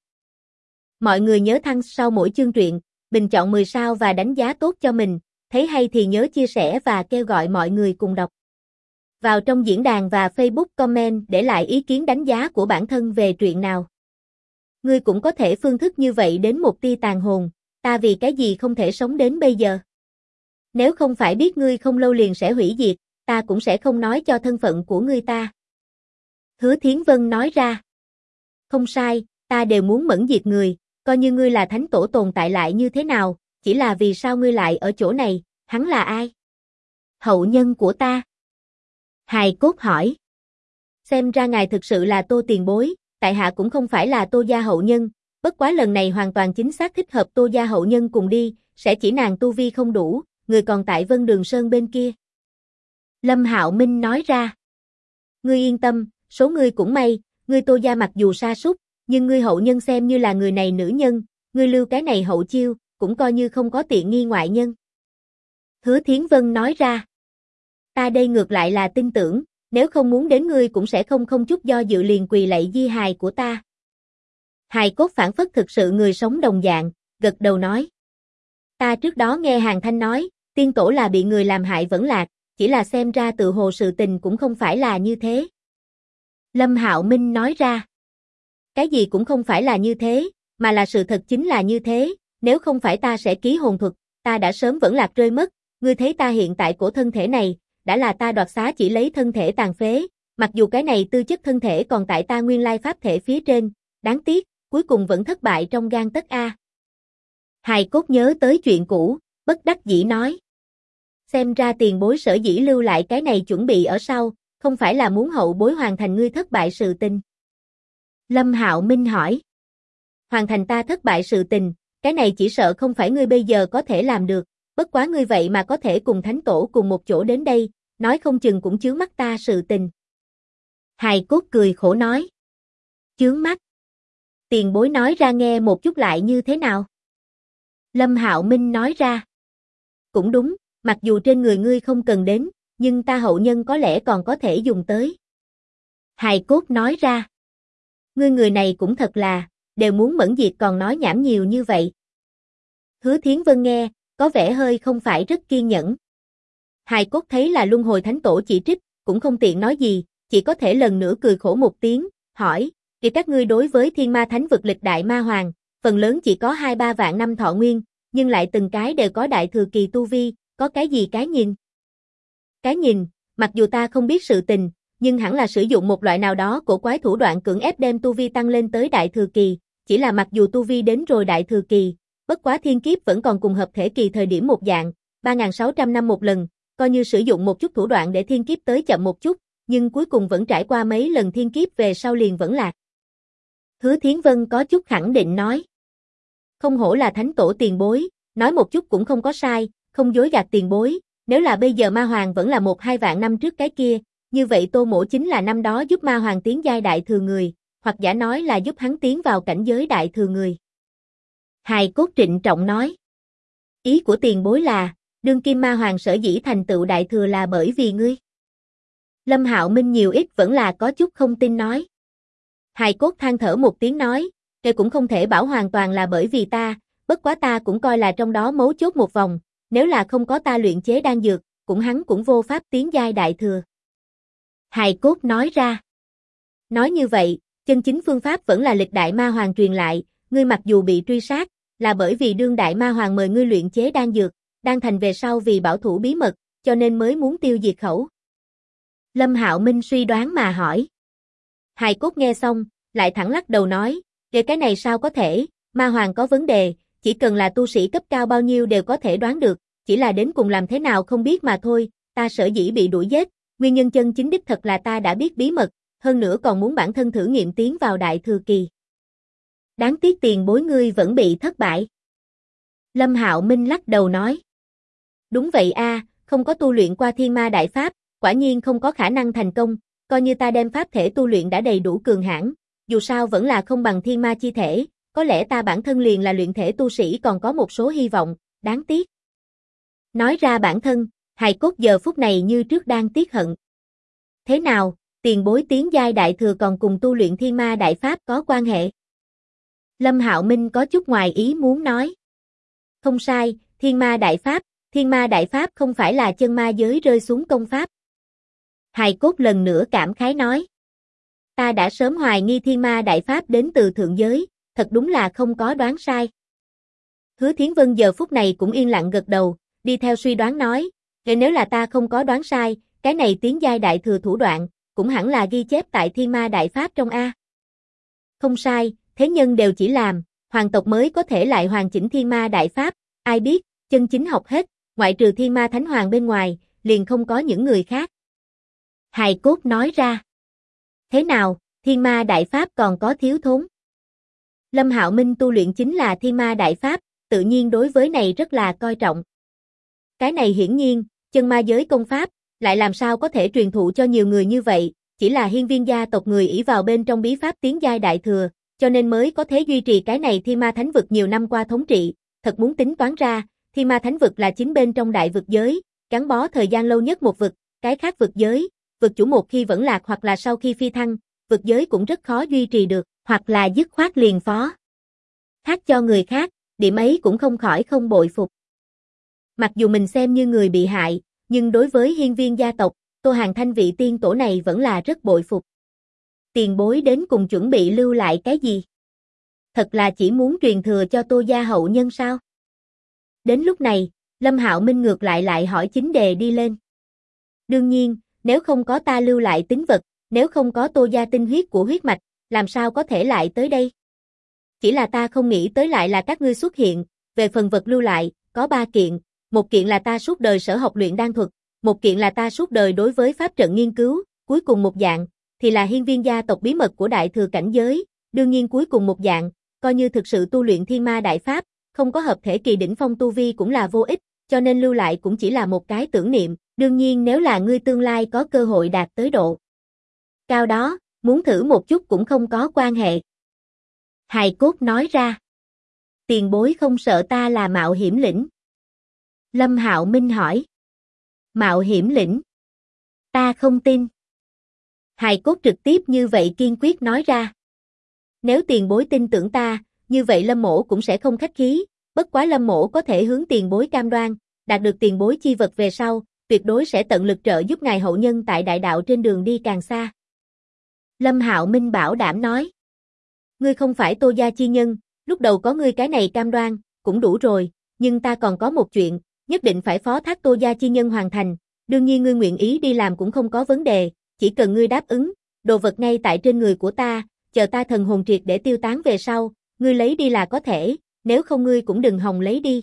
Mọi người nhớ thăng sau mỗi chương truyện, bình chọn 10 sao và đánh giá tốt cho mình, thấy hay thì nhớ chia sẻ và kêu gọi mọi người cùng đọc. Vào trong diễn đàn và Facebook comment để lại ý kiến đánh giá của bản thân về truyện nào. Ngươi cũng có thể phương thức như vậy đến một tia tàn hồn, ta vì cái gì không thể sống đến bây giờ. Nếu không phải biết ngươi không lâu liền sẽ hủy diệt, ta cũng sẽ không nói cho thân phận của ngươi ta. Hứa Thiến Vân nói ra. Không sai, ta đều muốn mẫn diệt người, coi như ngươi là thánh tổ tồn tại lại như thế nào, chỉ là vì sao ngươi lại ở chỗ này, hắn là ai? Hậu nhân của ta. Hài cốt hỏi. Xem ra ngài thực sự là Tô tiền bối, tại hạ cũng không phải là Tô gia hậu nhân, bất quá lần này hoàn toàn chính xác thích hợp Tô gia hậu nhân cùng đi, sẽ chỉ nàng tu vi không đủ, người còn tại Vân Đường Sơn bên kia. Lâm Hạo Minh nói ra. Ngươi yên tâm, số ngươi cũng may, ngươi Tô gia mặc dù sa sút, nhưng ngươi hậu nhân xem như là người này nữ nhân, ngươi lưu cái này hậu chiêu, cũng coi như không có tiện nghi ngoại nhân. Hứa Thiến Vân nói ra. Ta đây ngược lại là tin tưởng, nếu không muốn đến ngươi cũng sẽ không chút do dự liền quỳ lạy di hài của ta. Hài cốt phản phất thực sự người sống đồng dạng, gật đầu nói. Ta trước đó nghe Hàn Thanh nói, tiên tổ là bị người làm hại vẫn lạc, chỉ là xem ra tự hồ sự tình cũng không phải là như thế. Lâm Hạo Minh nói ra. Cái gì cũng không phải là như thế, mà là sự thật chính là như thế, nếu không phải ta sẽ ký hồn thuật, ta đã sớm vẫn lạc rơi mất, ngươi thấy ta hiện tại của thân thể này, đã là ta đoạt xá chỉ lấy thân thể tàn phế, mặc dù cái này tư chất thân thể còn tại ta nguyên lai pháp thể phía trên, đáng tiếc, cuối cùng vẫn thất bại trong gang tấc a. Hài cốt nhớ tới chuyện cũ, bất đắc dĩ nói. Xem ra tiền bối sở dĩ lưu lại cái này chuẩn bị ở sau, không phải là muốn hậu bối hoàn thành ngươi thất bại sự tình. Lâm Hạo Minh hỏi. Hoàn thành ta thất bại sự tình, cái này chỉ sợ không phải ngươi bây giờ có thể làm được, bất quá ngươi vậy mà có thể cùng thánh tổ cùng một chỗ đến đây, nói không chừng cũng chướng mắt ta sự tình. Hài cốt cười khổ nói. Chướng mắt. Tiền bối nói ra nghe một chút lại như thế nào? Lâm Hạo Minh nói ra. Cũng đúng, mặc dù trên người ngươi không cần đến, nhưng ta hậu nhân có lẽ còn có thể dùng tới. Hài cốt nói ra. Ngươi người này cũng thật là, đều muốn mẫn diệt còn nói nhảm nhiều như vậy. Hứa Thiến Vân nghe, có vẻ hơi không phải rất kiên nhẫn. Hài cốt thấy là luân hồi thánh tổ chỉ trích, cũng không tiện nói gì, chỉ có thể lần nữa cười khổ một tiếng, hỏi, kìa các ngươi đối với thiên ma thánh vực lịch đại ma hoàng, phần lớn chỉ có 2-3 vạn năm thọ nguyên, nhưng lại từng cái đều có đại thừa kỳ tu vi, có cái gì cái nhìn? Cái nhìn, mặc dù ta không biết sự tình, nhưng hẳn là sử dụng một loại nào đó của quái thủ đoạn cưỡng ép đem tu vi tăng lên tới đại thừa kỳ, chỉ là mặc dù tu vi đến rồi đại thừa kỳ, bất quá thiên kiếp vẫn còn cùng hợp thể kỳ thời điểm một dạng, 3.600 năm một lần, coi như sử dụng một chút thủ đoạn để thiên kiếp tới chậm một chút, nhưng cuối cùng vẫn trải qua mấy lần thiên kiếp về sau liền vẫn lạc. Hứa Thiến Vân có chút khẳng định nói. Không hổ là thánh tổ tiền bối, nói một chút cũng không có sai, không dối gạt tiền bối, nếu là bây giờ ma hoàng vẫn là 1-2 vạn năm trước cái kia, như vậy Tô Mỗ chính là năm đó giúp ma hoàng tiến giai đại thừa người, hoặc giả nói là giúp hắn tiến vào cảnh giới đại thừa người. Hài cốt trịnh trọng nói. Ý của tiền bối là, đương kim ma hoàng sở dĩ thành tựu đại thừa là bởi vì ngươi. Lâm Hạo Minh nhiều ít vẫn là có chút không tin nói. Hài cốt than thở một tiếng nói, cái cũng không thể bảo hoàn toàn là bởi vì ta, bất quá ta cũng coi là trong đó mấu chốt một vòng, nếu là không có ta luyện chế đan dược, hắn cũng vô pháp tiến giai đại thừa. Hài cốt nói ra. Nói như vậy, chân chính phương pháp vẫn là lịch đại ma hoàng truyền lại, ngươi mặc dù bị truy sát, là bởi vì đương đại ma hoàng mời ngươi luyện chế đan dược, đan thành về sau vì bảo thủ bí mật, cho nên mới muốn tiêu diệt khẩu. Lâm Hạo Minh suy đoán mà hỏi. Hài cốt nghe xong, lại thẳng lắc đầu nói, cái này sao có thể, ma hoàng có vấn đề, chỉ cần là tu sĩ cấp cao bao nhiêu đều có thể đoán được, chỉ là đến cùng làm thế nào không biết mà thôi, ta sở dĩ bị đuổi giết, nguyên nhân chân chính đích thật là ta đã biết bí mật, hơn nữa còn muốn bản thân thử nghiệm tiến vào đại thừa kỳ. Đáng tiếc tiền bối ngươi vẫn bị thất bại. Lâm Hạo Minh lắc đầu nói. Đúng vậy a, không có tu luyện qua thiên ma đại pháp, quả nhiên không có khả năng thành công, coi như ta đem pháp thể tu luyện đã đầy đủ cường hãn, dù sao vẫn là không bằng thiên ma chi thể, có lẽ ta bản thân liền là luyện thể tu sĩ còn có một số hy vọng, đáng tiếc. Nói ra bản thân, hài cốt giờ phút này như trước đang tiếc hận. Thế nào, tiền bối tiến giai đại thừa còn cùng tu luyện thiên ma đại pháp có quan hệ? Lâm Hạo Minh có chút ngoài ý muốn nói. Không sai, thiên ma đại pháp không phải là chân ma giới rơi xuống công pháp. Hài cốt lần nữa cảm khái nói. Ta đã sớm hoài nghi thiên ma đại pháp đến từ thượng giới, thật đúng là không có đoán sai. Hứa Thiến Vân giờ phút này cũng yên lặng gật đầu, đi theo suy đoán nói, nếu là ta không có đoán sai, cái này tiến giai đại thừa thủ đoạn, cũng hẳn là ghi chép tại thiên ma đại pháp trong A. Không sai, thế nhân đều chỉ làm, hoàng tộc mới có thể lại hoàn chỉnh thiên ma đại pháp, ai biết, chân chính học hết, ngoại trừ thiên ma thánh hoàng bên ngoài, liền không có những người khác. Hài cốt nói ra. Thế nào, thiên ma đại pháp còn có thiếu thốn? Lâm Hạo Minh tu luyện chính là thiên ma đại pháp, tự nhiên đối với này rất là coi trọng. Cái này hiển nhiên, chân ma giới công pháp, lại làm sao có thể truyền thụ cho nhiều người như vậy, chỉ là hiên viên gia tộc người ỷ vào bên trong bí pháp tiến giai đại thừa, cho nên mới có thể duy trì cái này thiên ma thánh vực nhiều năm qua thống trị, thật muốn tính toán ra, thiên ma thánh vực là chính bên trong đại vực giới, gắn bó thời gian lâu nhất một vực, cái khác vực giới, vực chủ một khi vẫn lạc hoặc là sau khi phi thăng, vực giới cũng rất khó duy trì được, hoặc là dứt khoát liền phó. Khác cho người khác, điểm ấy cũng không khỏi không bội phục. Mặc dù mình xem như người bị hại, nhưng đối với hiên viên gia tộc, Tô Hàn Thanh vị tiên tổ này vẫn là rất bội phục. Tiền bối đến cùng chuẩn bị lưu lại cái gì? Thật là chỉ muốn truyền thừa cho Tô gia hậu nhân sao? Đến lúc này, Lâm Hạo Minh ngược lại hỏi chính đề đi lên. Đương nhiên, nếu không có ta lưu lại tín vật, nếu không có Tô gia tinh huyết của huyết mạch, làm sao có thể lại tới đây? Chỉ là ta không nghĩ tới lại là các ngươi xuất hiện, về phần vật lưu lại, có 3 kiện, một kiện là ta suốt đời sở học luyện đan thuật, một kiện là ta suốt đời đối với pháp trận nghiên cứu, cuối cùng một dạng, thì là hiên viên gia tộc bí mật của đại thừa cảnh giới, đương nhiên cuối cùng một dạng, coi như thực sự tu luyện thiên ma đại pháp, không có hợp thể kỳ đỉnh phong tu vi cũng là vô ích, cho nên lưu lại cũng chỉ là một cái tưởng niệm, đương nhiên nếu là ngươi tương lai có cơ hội đạt tới độ cao đó, muốn thử một chút cũng không có quan hệ. Hài cốt nói ra. Tiền bối không sợ ta là mạo hiểm lĩnh? Lâm Hạo Minh hỏi. Mạo hiểm lĩnh? Ta không tin. Hài cốt trực tiếp như vậy kiên quyết nói ra. Nếu tiền bối tin tưởng ta, như vậy Lâm mỗ cũng sẽ không khách khí, bất quá Lâm mỗ có thể hướng tiền bối cam đoan, đạt được tiền bối chi vật về sau, tuyệt đối sẽ tận lực trợ giúp ngài hậu nhân tại đại đạo trên đường đi càng xa. Lâm Hạo Minh bảo đảm nói. Ngươi không phải Tô gia chi nhân, lúc đầu có ngươi cái này cam đoan, cũng đủ rồi, nhưng ta còn có một chuyện, nhất định phải phó thác Tô gia chi nhân hoàn thành, đương nhiên ngươi nguyện ý đi làm cũng không có vấn đề, chỉ cần ngươi đáp ứng, đồ vật ngay tại trên người của ta, chờ ta thần hồn triệt để tiêu tán về sau, ngươi lấy đi là có thể, nếu không ngươi cũng đừng hòng lấy đi.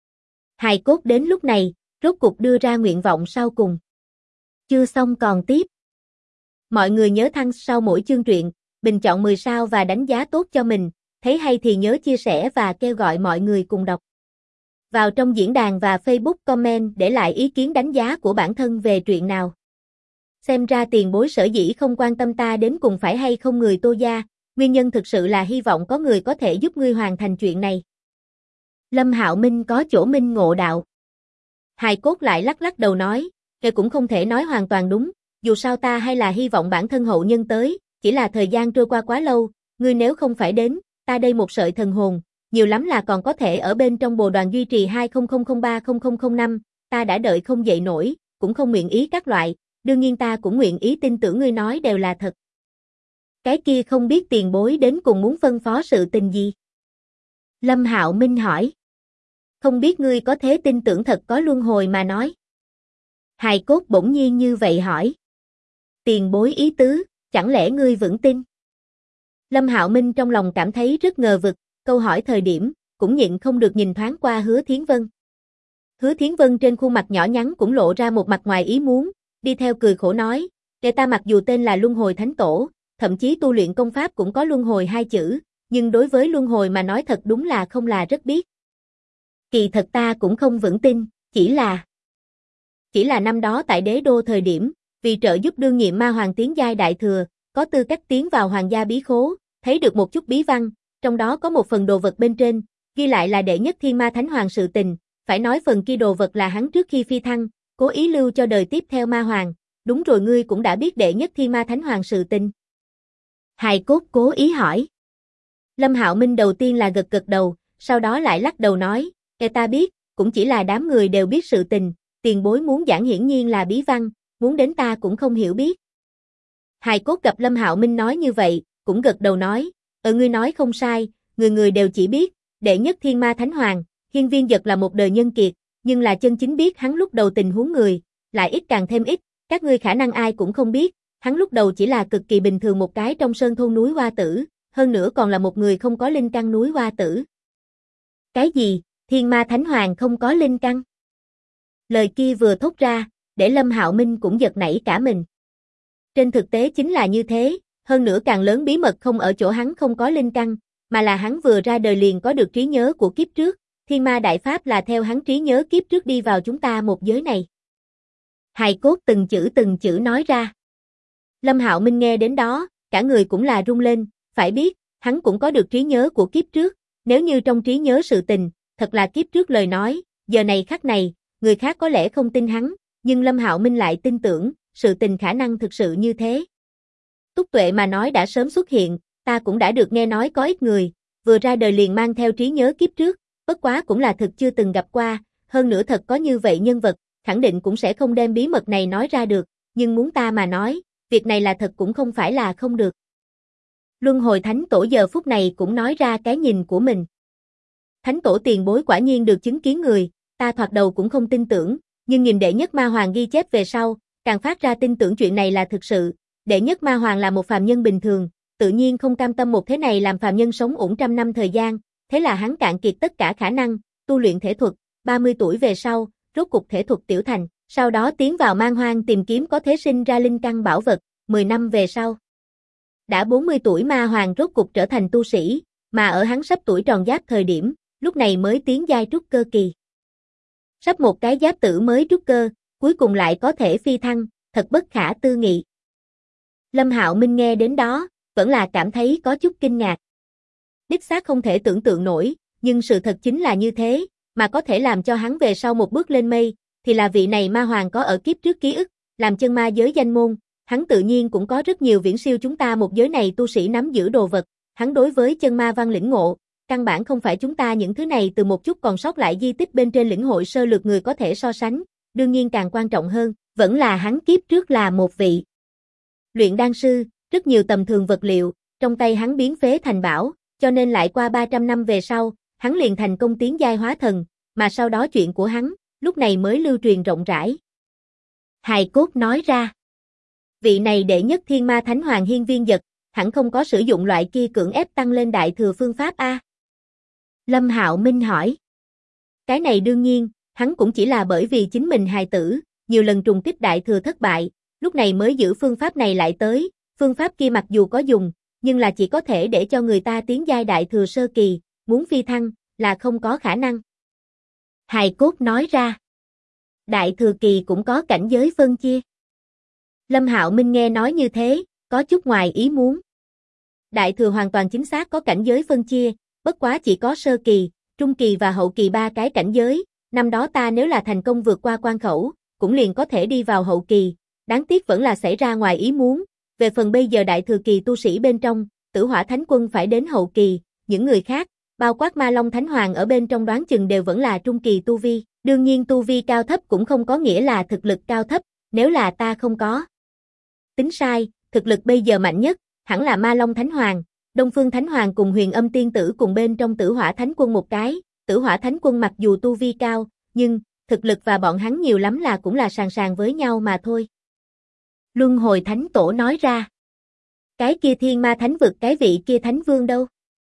Hài cốt đến lúc này, rốt cục đưa ra nguyện vọng sau cùng. Chưa xong còn tiếp. Mọi người nhớ thăng sau mỗi chương truyện, bình chọn 10 sao và đánh giá tốt cho mình, thấy hay thì nhớ chia sẻ và kêu gọi mọi người cùng đọc. Vào trong diễn đàn và Facebook comment để lại ý kiến đánh giá của bản thân về truyện nào. Xem ra tiền bối sở dĩ không quan tâm ta đến cùng phải hay không người Tô gia, nguyên nhân thực sự là hy vọng có người có thể giúp ngươi hoàn thành chuyện này. Lâm Hạo Minh có chỗ minh ngộ đạo. Hài cốt lại lắc đầu nói, cái cũng không thể nói hoàn toàn đúng, dù sao ta hay là hy vọng bản thân hậu nhân tới, chỉ là thời gian trôi qua quá lâu, ngươi nếu không phải đến, ta đây một sợi thần hồn, nhiều lắm là còn có thể ở bên trong bồ đoàn duy trì 20030005, ta đã đợi không dậy nổi, cũng không nguyện ý các loại, đương nhiên ta cũng nguyện ý tin tưởng ngươi nói đều là thật. Cái kia không biết tiền bối đến cùng muốn phân phó sự tình gì? Lâm Hạo Minh hỏi. Không biết ngươi có thế tin tưởng thật có luân hồi mà nói. Hài cốt bỗng nhiên như vậy hỏi. Tiền bối ý tứ, chẳng lẽ ngươi vẫn tin? Lâm Hạo Minh trong lòng cảm thấy rất ngờ vực, câu hỏi thời điểm, cũng nhịn không được nhìn thoáng qua Hứa Thiến Vân. Hứa Thiến Vân trên khuôn mặt nhỏ nhắn cũng lộ ra một mặt ngoài ý muốn, đi theo cười khổ nói, kẻ ta mặc dù tên là Luân Hồi Thánh Tổ, thậm chí tu luyện công pháp cũng có luân hồi 2 chữ, nhưng đối với luân hồi mà nói thật đúng là không là rất biết. Kỳ thật ta cũng không vững tin, chỉ là năm đó tại đế đô thời điểm, vì trợ giúp đương nhiệm ma hoàng tiến giai đại thừa, có tư cách tiến vào hoàng gia bí khố, thấy được một chút bí văn, trong đó có một phần đồ vật bên trên, ghi lại là đệ nhất thiên ma thánh hoàng sự tình, phải nói phần kia đồ vật là hắn trước khi phi thăng, cố ý lưu cho đời tiếp theo ma hoàng, đúng rồi ngươi cũng đã biết đệ nhất thiên ma thánh hoàng sự tình. Hài cốt cố ý hỏi. Lâm Hạo Minh đầu tiên là gật đầu, sau đó lại lắc đầu nói, ta biết, cũng chỉ là đám người đều biết sự tình, tiền bối muốn giảng hiển nhiên là bí văn, muốn đến ta cũng không hiểu biết. Hài cốt gặp Lâm Hạo Minh nói như vậy, cũng gật đầu nói, ngươi nói không sai, người đều chỉ biết, đệ nhất thiên ma thánh hoàng, Hiên Viên Dật là một đời nhân kiệt, nhưng là chân chính biết hắn lúc đầu tình huống người, lại ít càng thêm ít, các ngươi khả năng ai cũng không biết, hắn lúc đầu chỉ là cực kỳ bình thường một cái trong sơn thôn núi hoa tử, hơn nữa còn là một người không có linh căn núi hoa tử. Cái gì, thiên ma thánh hoàng không có linh căn? Lời kia vừa thốt ra, để Lâm Hạo Minh cũng giật nảy cả mình. Trên thực tế chính là như thế, hơn nữa càng lớn bí mật không ở chỗ hắn không có linh căn, mà là hắn vừa ra đời liền có được trí nhớ của kiếp trước, thiên ma đại pháp là theo hắn trí nhớ kiếp trước đi vào chúng ta một giới này. Hài cốt từng chữ nói ra. Lâm Hạo Minh nghe đến đó, cả người cũng là rung lên, phải biết, hắn cũng có được trí nhớ của kiếp trước, nếu như trong trí nhớ sự tình, thật là kiếp trước lời nói, giờ này khắc này, người khác có lẽ không tin hắn, nhưng Lâm Hạo Minh lại tin tưởng, sự tình khả năng thực sự như thế. Túc Tuệ mà nói đã sớm xuất hiện, ta cũng đã được nghe nói có ít người, vừa ra đời liền mang theo trí nhớ kiếp trước, bất quá cũng là thực chưa từng gặp qua, hơn nữa thật có như vậy nhân vật, khẳng định cũng sẽ không đem bí mật này nói ra được, nhưng muốn ta mà nói, việc này là thật cũng không phải là không được. Luân hồi thánh tổ giờ phút này cũng nói ra cái nhìn của mình. Thánh tổ tiền bối quả nhiên được chứng kiến người, ta thoạt đầu cũng không tin tưởng, nhưng nhìn đệ nhất ma hoàng ghi chép về sau, càng phát ra tin tưởng chuyện này là thực sự. Đệ nhất ma hoàng là một phàm nhân bình thường, tự nhiên không cam tâm một thế này làm phàm nhân sống ổn trăm năm thời gian, thế là hắn cạn kiệt tất cả khả năng, tu luyện thể thuật, 30 tuổi về sau, rốt cục thể thuật tiểu thành, sau đó tiến vào man hoang tìm kiếm có thể sinh ra linh căn bảo vật, 10 năm về sau. Đã 40 tuổi ma hoàng rốt cục trở thành tu sĩ, mà ở hắn sắp tuổi tròn giáp thời điểm, lúc này mới tiến giai trúc cơ kỳ. Sắp một cái giáp tử mới trúc cơ, cuối cùng lại có thể phi thăng, thật bất khả tư nghị. Lâm Hạo Minh nghe đến đó, vẫn là cảm thấy có chút kinh ngạc. Đích xác không thể tưởng tượng nổi, nhưng sự thật chính là như thế, mà có thể làm cho hắn về sau một bước lên mây, thì là vị này ma hoàng có ở kiếp trước ký ức, làm chân ma giới danh môn, hắn tự nhiên cũng có rất nhiều viễn siêu chúng ta một giới này tu sĩ nắm giữ đồ vật, hắn đối với chân ma văn lĩnh ngộ, căn bản không phải chúng ta những thứ này từ một chút còn sót lại di tích bên trên lĩnh hội sơ lược người có thể so sánh, đương nhiên càng quan trọng hơn, vẫn là hắn kiếp trước là một vị luyện đan sư, rất nhiều tầm thường vật liệu, trong tay hắn biến phế thành bảo, cho nên lại qua 300 năm về sau, hắn liền thành công tiến giai hóa thần, mà sau đó chuyện của hắn, lúc này mới lưu truyền rộng rãi. Hài Cốt nói ra, vị này đệ nhất thiên ma thánh hoàng hiên viên dật, hẳn không có sử dụng loại kia cưỡng ép tăng lên đại thừa phương pháp a? Lâm Hạo Minh hỏi. Cái này đương nhiên, hắn cũng chỉ là bởi vì chính mình hài tử, nhiều lần trùng kích đại thừa thất bại, lúc này mới giữ phương pháp này lại tới, phương pháp kia mặc dù có dùng, nhưng là chỉ có thể để cho người ta tiến giai đại thừa sơ kỳ, muốn phi thăng, là không có khả năng. Hài Cốt nói ra. Đại thừa kỳ cũng có cảnh giới phân chia. Lâm Hạo Minh nghe nói như thế, có chút ngoài ý muốn. Đại thừa hoàn toàn chính xác có cảnh giới phân chia, bất quá chỉ có sơ kỳ, trung kỳ và hậu kỳ ba cái cảnh giới, năm đó ta nếu là thành công vượt qua quan khẩu, cũng liền có thể đi vào hậu kỳ, đáng tiếc vẫn là xảy ra ngoài ý muốn, về phần bây giờ đại thừa kỳ tu sĩ bên trong, Tử Hỏa Thánh Quân phải đến hậu kỳ, những người khác, bao quát Ma Long Thánh Hoàng ở bên trong đoán chừng đều vẫn là trung kỳ tu vi, đương nhiên tu vi cao thấp cũng không có nghĩa là thực lực cao thấp, nếu là ta không có tính sai, thực lực bây giờ mạnh nhất, hẳn là Ma Long Thánh Hoàng, Đông Phương Thánh Hoàng cùng Huyền Âm Tiên Tử cùng bên trong Tử Hỏa Thánh Quân một cái, Tử Hỏa Thánh Quân mặc dù tu vi cao, nhưng, thực lực và bọn hắn nhiều lắm là cũng là sàn sàn với nhau mà thôi. Luân Hồi Thánh Tổ nói ra. Cái kia Thiên Ma Thánh vực cái vị kia Thánh Vương đâu?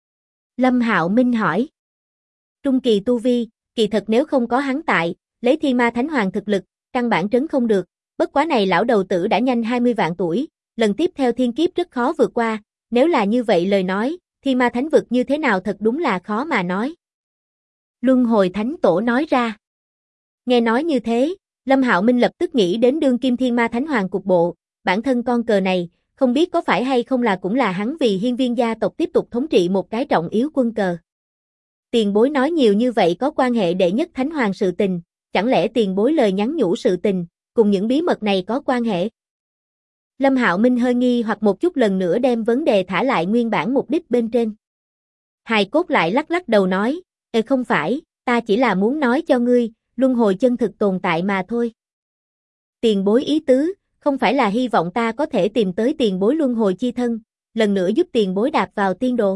Lâm Hạo Minh hỏi. Trung kỳ tu vi, kỳ thật nếu không có hắn tại, lấy Thiên Ma Thánh Hoàng thực lực, căn bản trấn không được, bất quá này lão đầu tử đã nhanh 20 vạn tuổi, lần tiếp theo thiên kiếp rất khó vượt qua, nếu là như vậy lời nói, Thiên Ma Thánh vực như thế nào thật đúng là khó mà nói. Luân Hồi Thánh Tổ nói ra. Nghe nói như thế, Lâm Hạo Minh lập tức nghĩ đến đương kim Thiên Ma Thánh Hoàng cục bộ, bản thân con cờ này, không biết có phải hay không là cũng là hắn vì hiên viên gia tộc tiếp tục thống trị một cái trọng yếu quân cờ. Tiền bối nói nhiều như vậy có quan hệ đệ nhất Thánh Hoàng sự tình, chẳng lẽ tiền bối lời nhắn nhủ sự tình, cùng những bí mật này có quan hệ? Lâm Hạo Minh hơi nghi hoặc một chút lần nữa đem vấn đề thả lại nguyên bản mục đích bên trên. Hài Cốt lại lắc lắc đầu nói, không phải, ta chỉ là muốn nói cho ngươi, luân hồi chân thực tồn tại mà thôi. Tiền bối ý tứ, không phải là hy vọng ta có thể tìm tới tiền bối luân hồi chi thân, lần nữa giúp tiền bối đạp vào tiên đồ.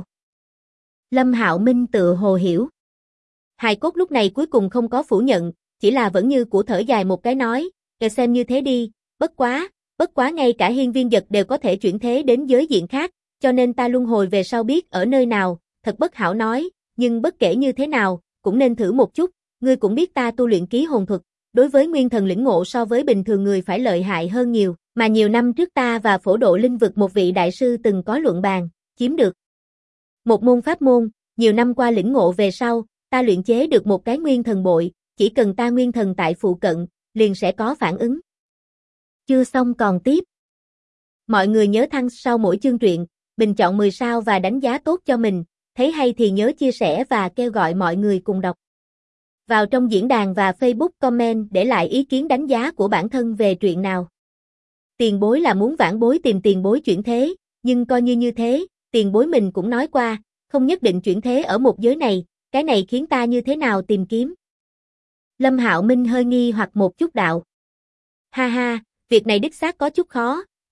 Lâm Hạo Minh tự hồ hiểu. Hài Cốt lúc này cuối cùng không có phủ nhận, chỉ là vẫn như của thở dài một cái nói, xem như thế đi, bất quá ngay cả hiên viên dật đều có thể chuyển thế đến giới diện khác, cho nên ta luân hồi về sau biết ở nơi nào, thật bất hảo nói, nhưng bất kể như thế nào, cũng nên thử một chút, ngươi cũng biết ta tu luyện ký hồn thuật, đối với nguyên thần lĩnh ngộ so với bình thường người phải lợi hại hơn nhiều, mà nhiều năm trước ta và phổ độ linh vực một vị đại sư từng có luận bàn, chiếm được một môn pháp môn, nhiều năm qua lĩnh ngộ về sau, ta luyện chế được một cái nguyên thần bội, chỉ cần ta nguyên thần tại phụ cận, liền sẽ có phản ứng. Chưa xong còn tiếp. Mọi người nhớ thăng sau mỗi chương truyện, bình chọn 10 sao và đánh giá tốt cho mình, thấy hay thì nhớ chia sẻ và kêu gọi mọi người cùng đọc. Vào trong diễn đàn và Facebook comment để lại ý kiến đánh giá của bản thân về truyện nào. Tiền bối là muốn vãn bối tìm tiền bối chuyển thế, nhưng coi như thế, tiền bối mình cũng nói qua, không nhất định chuyển thế ở một giới này, cái này khiến ta như thế nào tìm kiếm. Lâm Hạo Minh hơi nghi hoặc một chút đạo. Ha ha, việc này đích xác có chút khó,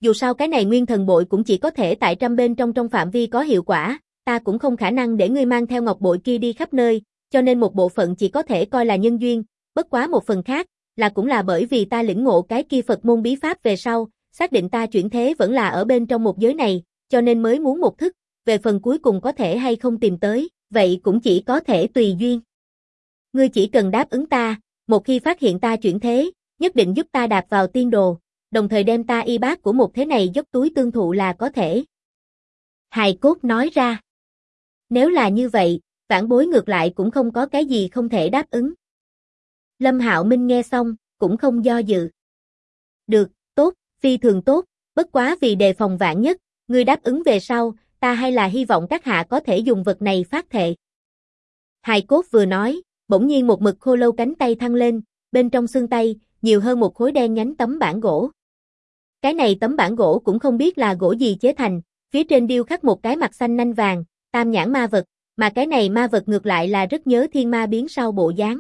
dù sao cái này nguyên thần bội cũng chỉ có thể tại trăm bên trong phạm vi có hiệu quả, ta cũng không khả năng để ngươi mang theo ngọc bội kia đi khắp nơi, cho nên một bộ phận chỉ có thể coi là nhân duyên, bất quá một phần khác, là cũng là bởi vì ta lĩnh ngộ cái kia Phật môn bí pháp về sau, xác định ta chuyển thế vẫn là ở bên trong một giới này, cho nên mới muốn một thức, về phần cuối cùng có thể hay không tìm tới, vậy cũng chỉ có thể tùy duyên. Ngươi chỉ cần đáp ứng ta, một khi phát hiện ta chuyển thế, nhất định giúp ta đạp vào tiên đồ, đồng thời đem ta y bác của một thế này dốc túi tương thụ là có thể. Hài cốt nói ra. Nếu là như vậy, vãn bối ngược lại cũng không có cái gì không thể đáp ứng. Lâm Hạo Minh nghe xong, cũng không do dự. Được, tốt, phi thường tốt, bất quá vì đề phòng vạn nhất, ngươi đáp ứng về sau, ta hay là hy vọng các hạ có thể dùng vật này phát thệ. Hài cốt vừa nói, bỗng nhiên một mực khô lâu cánh tay thăng lên, bên trong xương tay, nhiều hơn một khối đen nhánh tấm bản gỗ. Cái này tấm bản gỗ cũng không biết là gỗ gì chế thành, phía trên điêu khắc một cái mặt xanh nanh vàng, tam nhãn ma vật, mà cái này ma vật ngược lại là rất nhớ thiên ma biến sau bộ dáng.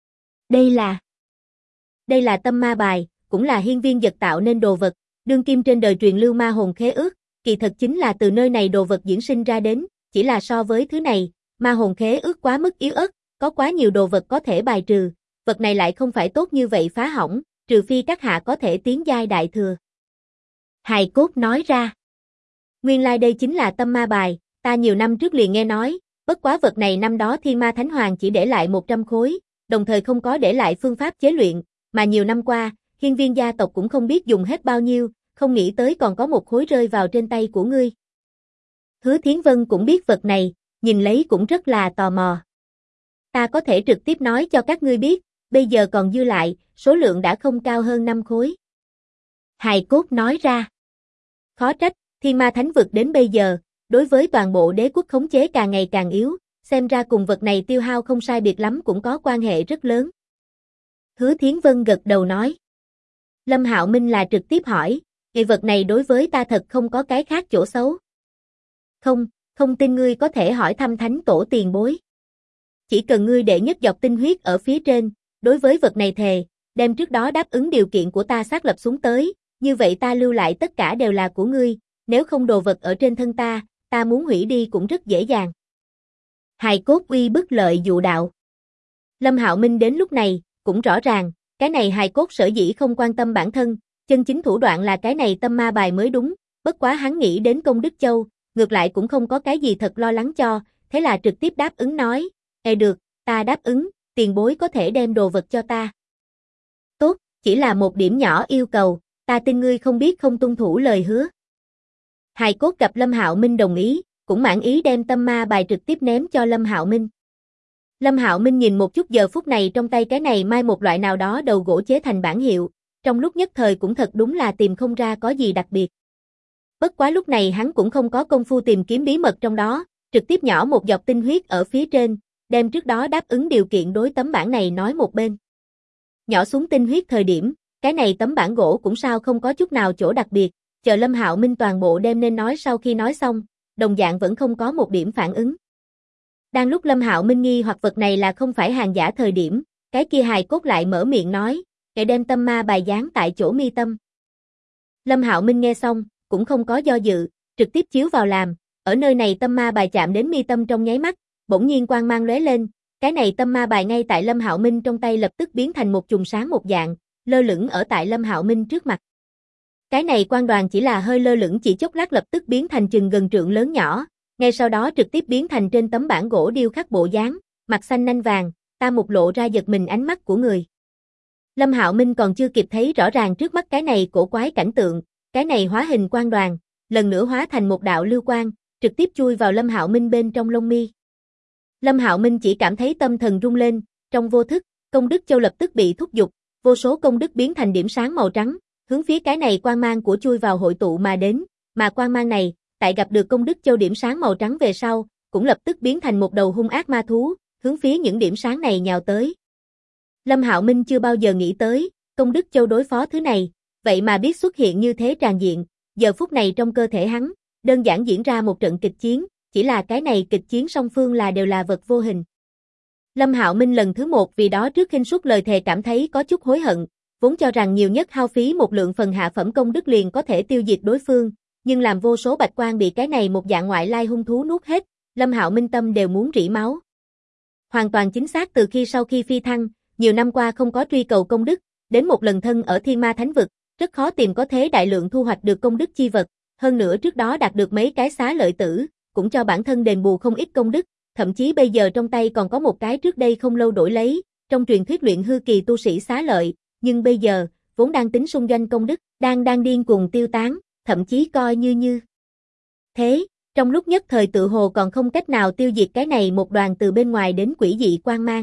Đây là tâm ma bài, cũng là hiên viên dật tạo nên đồ vật, đương kim trên đời truyền lưu ma hồn khế ước, kỳ thật chính là từ nơi này đồ vật diễn sinh ra đến, chỉ là so với thứ này, ma hồn khế ước quá mức yếu ớt, có quá nhiều đồ vật có thể bài trừ, vật này lại không phải tốt như vậy phá hỏng, trừ phi các hạ có thể tiến giai đại thừa. Hài cốt nói ra. Nguyên lai đây chính là tâm ma bài, ta nhiều năm trước liền nghe nói, bất quá vật này năm đó Thiên Ma Thánh Hoàng chỉ để lại 100 khối, đồng thời không có để lại phương pháp chế luyện, mà nhiều năm qua, hiên viên gia tộc cũng không biết dùng hết bao nhiêu, không nghĩ tới còn có một khối rơi vào trên tay của ngươi. Hứa Thiến Vân cũng biết vật này, nhìn lấy cũng rất là tò mò. Ta có thể trực tiếp nói cho các ngươi biết, bây giờ còn dư lại, số lượng đã không cao hơn 5 khối. Hài cốt nói ra. Khó trách, Thiên Ma Thánh vực đến bây giờ, đối với toàn bộ đế quốc khống chế càng ngày càng yếu, xem ra cùng vật này tiêu hao không sai biệt lắm cũng có quan hệ rất lớn. Hứa Thiến Vân gật đầu nói. Lâm Hạo Minh là trực tiếp hỏi, vật này đối với ta thật không có cái khác chỗ xấu. Không tin ngươi có thể hỏi thăm thánh tổ tiền bối. Chỉ cần ngươi để nhất dọc tinh huyết ở phía trên, đối với vật này thề, đem trước đó đáp ứng điều kiện của ta xác lập xuống tới, như vậy ta lưu lại tất cả đều là của ngươi, nếu không đồ vật ở trên thân ta muốn hủy đi cũng rất dễ dàng. Hài cốt uy bức lợi dụ đạo. Lâm Hạo Minh đến lúc này, cũng rõ ràng, cái này hài cốt sở dĩ không quan tâm bản thân, chân chính thủ đoạn là cái này tâm ma bài mới đúng, bất quá hắn nghĩ đến Công Đức Châu, ngược lại cũng không có cái gì thật lo lắng cho, thế là trực tiếp đáp ứng nói, được, ta đáp ứng, tiền bối có thể đem đồ vật cho ta. Tốt, chỉ là một điểm nhỏ yêu cầu, ta tin ngươi không biết không tuân thủ lời hứa. Hài cốt gặp Lâm Hạo Minh đồng ý, cũng mãn ý đem tâm ma bài trực tiếp ném cho Lâm Hạo Minh. Lâm Hạo Minh nhìn một chút giờ phút này trong tay cái này mai một loại nào đó đầu gỗ chế thành bản hiệu, trong lúc nhất thời cũng thật đúng là tìm không ra có gì đặc biệt. Bất quá lúc này hắn cũng không có công phu tìm kiếm bí mật trong đó, trực tiếp nhỏ một giọt tinh huyết ở phía trên, đem trước đó đáp ứng điều kiện đối tấm bản này nói một bên. Nhỏ xuống tinh huyết thời điểm, cái này tấm bản gỗ cũng sao không có chút nào chỗ đặc biệt, chờ Lâm Hạo Minh toàn bộ đem nên nói sau khi nói xong, đồng dạng vẫn không có một điểm phản ứng. Đang lúc Lâm Hạo Minh nghi hoặc vật này là không phải hàng giả thời điểm, cái kia hài cốt lại mở miệng nói, để đem tâm ma bài dán tại chỗ mi tâm. Lâm Hạo Minh nghe xong, cũng không có do dự, trực tiếp chiếu vào làm, ở nơi này tâm ma bài chạm đến mi tâm trong nháy mắt, bỗng nhiên quang mang lóe lên, cái này tâm ma bài ngay tại Lâm Hạo Minh trong tay lập tức biến thành một chùm sáng một dạng, lơ lửng ở tại Lâm Hạo Minh trước mặt. Cái này quang đoàn chỉ là hơi lơ lửng chỉ chốc lát lập tức biến thành chừng gần trượng lớn nhỏ, ngay sau đó trực tiếp biến thành trên tấm bản gỗ điêu khắc bộ dáng, mặt xanh nanh vàng, ta một lộ ra giật mình ánh mắt của người. Lâm Hạo Minh còn chưa kịp thấy rõ ràng trước mắt cái này cổ quái cảnh tượng, cái này hóa hình quang đoàn, lần nữa hóa thành một đạo lưu quang, trực tiếp chui vào Lâm Hạo Minh bên trong lông mi. Lâm Hạo Minh chỉ cảm thấy tâm thần rung lên, trong vô thức, Công Đức Châu lập tức bị thúc giục, vô số công đức biến thành điểm sáng màu trắng, hướng phía cái này quang mang của chui vào hội tụ mà đến, mà quang mang này, tại gặp được Công Đức Châu điểm sáng màu trắng về sau, cũng lập tức biến thành một đầu hung ác ma thú, hướng phía những điểm sáng này nhào tới. Lâm Hạo Minh chưa bao giờ nghĩ tới, Công Đức Châu đối phó thứ này, vậy mà biết xuất hiện như thế tràn diện, giờ phút này trong cơ thể hắn, đơn giản diễn ra một trận kịch chiến, chỉ là cái này kịch chiến song phương đều là vật vô hình. Lâm Hạo Minh lần thứ một vì đó trước khinh suất lời thề cảm thấy có chút hối hận, vốn cho rằng nhiều nhất hao phí một lượng phần hạ phẩm công đức liền có thể tiêu diệt đối phương, nhưng làm vô số bạch quan bị cái này một dạng ngoại lai hung thú nuốt hết, Lâm Hạo Minh tâm đều muốn rỉ máu. Hoàn toàn chính xác, từ sau khi phi thăng, nhiều năm qua không có truy cầu công đức, đến một lần thân ở Thiên Ma Thánh Vực, rất khó tìm có thế đại lượng thu hoạch được công đức chi vật, hơn nữa trước đó đạt được mấy cái xá lợi tử, cũng cho bản thân đền bù không ít công đức, thậm chí bây giờ trong tay còn có một cái trước đây không lâu đổi lấy, trong truyền thuyết luyện hư kỳ tu sĩ xá lợi, nhưng bây giờ, vốn đang tính xung doanh công đức, đang điên cuồng tiêu tán, thậm chí coi như thế, trong lúc nhất thời tự hồ còn không cách nào tiêu diệt cái này một đoàn từ bên ngoài đến quỷ dị quang mang.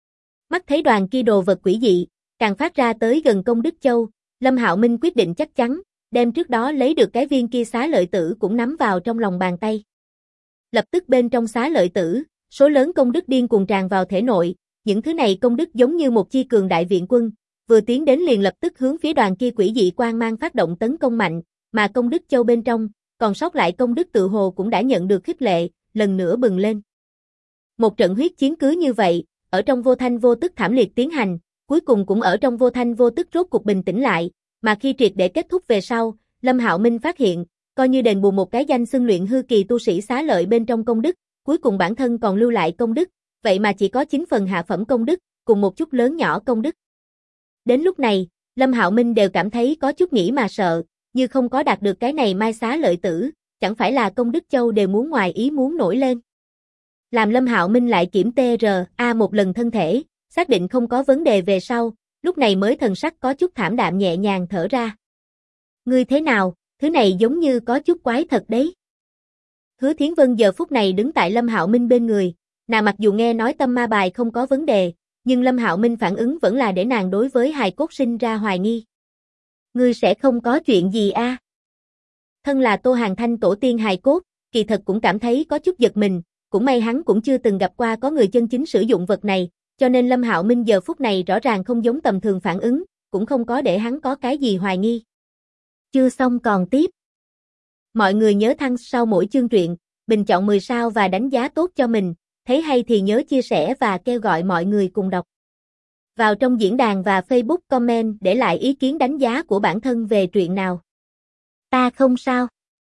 Mắt thấy đoàn kia đồ vật quỷ dị, càng phát ra tới gần công đức châu, Lâm Hạo Minh quyết định chắc chắn, đem trước đó lấy được cái viên kia xá lợi tử cũng nắm vào trong lòng bàn tay. Lập tức bên trong xá lợi tử, số lớn công đức điên cuồng tràn vào thể nội, những thứ này công đức giống như một chi cường đại viện quân, vừa tiến đến liền lập tức hướng phía đoàn kia quỷ dị quang mang phát động tấn công mạnh, mà công đức châu bên trong, còn sót lại công đức tự hồ cũng đã nhận được khích lệ, lần nữa bừng lên. Một trận huyết chiến cứ như vậy, ở trong vô thanh vô tức thảm liệt tiến hành, cuối cùng cũng ở trong vô thanh vô tức rốt cục bình tĩnh lại, mà khi triệt để kết thúc về sau, Lâm Hạo Minh phát hiện, coi như đền bù một cái danh xưng luyện hư kỳ tu sĩ xá lợi bên trong công đức, cuối cùng bản thân còn lưu lại công đức, vậy mà chỉ có 9 phần hạ phẩm công đức, cùng một chút lớn nhỏ công đức. Đến lúc này, Lâm Hạo Minh đều cảm thấy có chút nghĩ mà sợ, như không có đạt được cái này mai xá lợi tử, chẳng phải là công đức châu đều muốn ngoài ý muốn nổi lên. Làm Lâm Hạo Minh lại kiểm TRA một lần thân thể, xác định không có vấn đề về sau, lúc này mới thần sắc có chút thảm đạm nhẹ nhàng thở ra. Ngươi thế nào, thứ này giống như có chút quái thật đấy. Hứa Thiến Vân giờ phút này đứng tại Lâm Hạo Minh bên người, nàng mặc dù nghe nói tâm ma bài không có vấn đề, nhưng Lâm Hạo Minh phản ứng vẫn là để nàng đối với hài cốt sinh ra hoài nghi. Ngươi sẽ không có chuyện gì a? Thân là Tô Hàn Thanh tổ tiên hài cốt, kỳ thật cũng cảm thấy có chút giật mình, cũng may hắn cũng chưa từng gặp qua có người chân chính sử dụng vật này, cho nên Lâm Hạo Minh giờ phút này rõ ràng không giống tầm thường phản ứng, cũng không có để hắn có cái gì hoài nghi. Chưa xong còn tiếp. Mọi người nhớ thăng sau mỗi chương truyện, bình chọn 10 sao và đánh giá tốt cho mình, thấy hay thì nhớ chia sẻ và kêu gọi mọi người cùng đọc. Vào trong diễn đàn và Facebook comment để lại ý kiến đánh giá của bản thân về truyện nào. Ta không sao.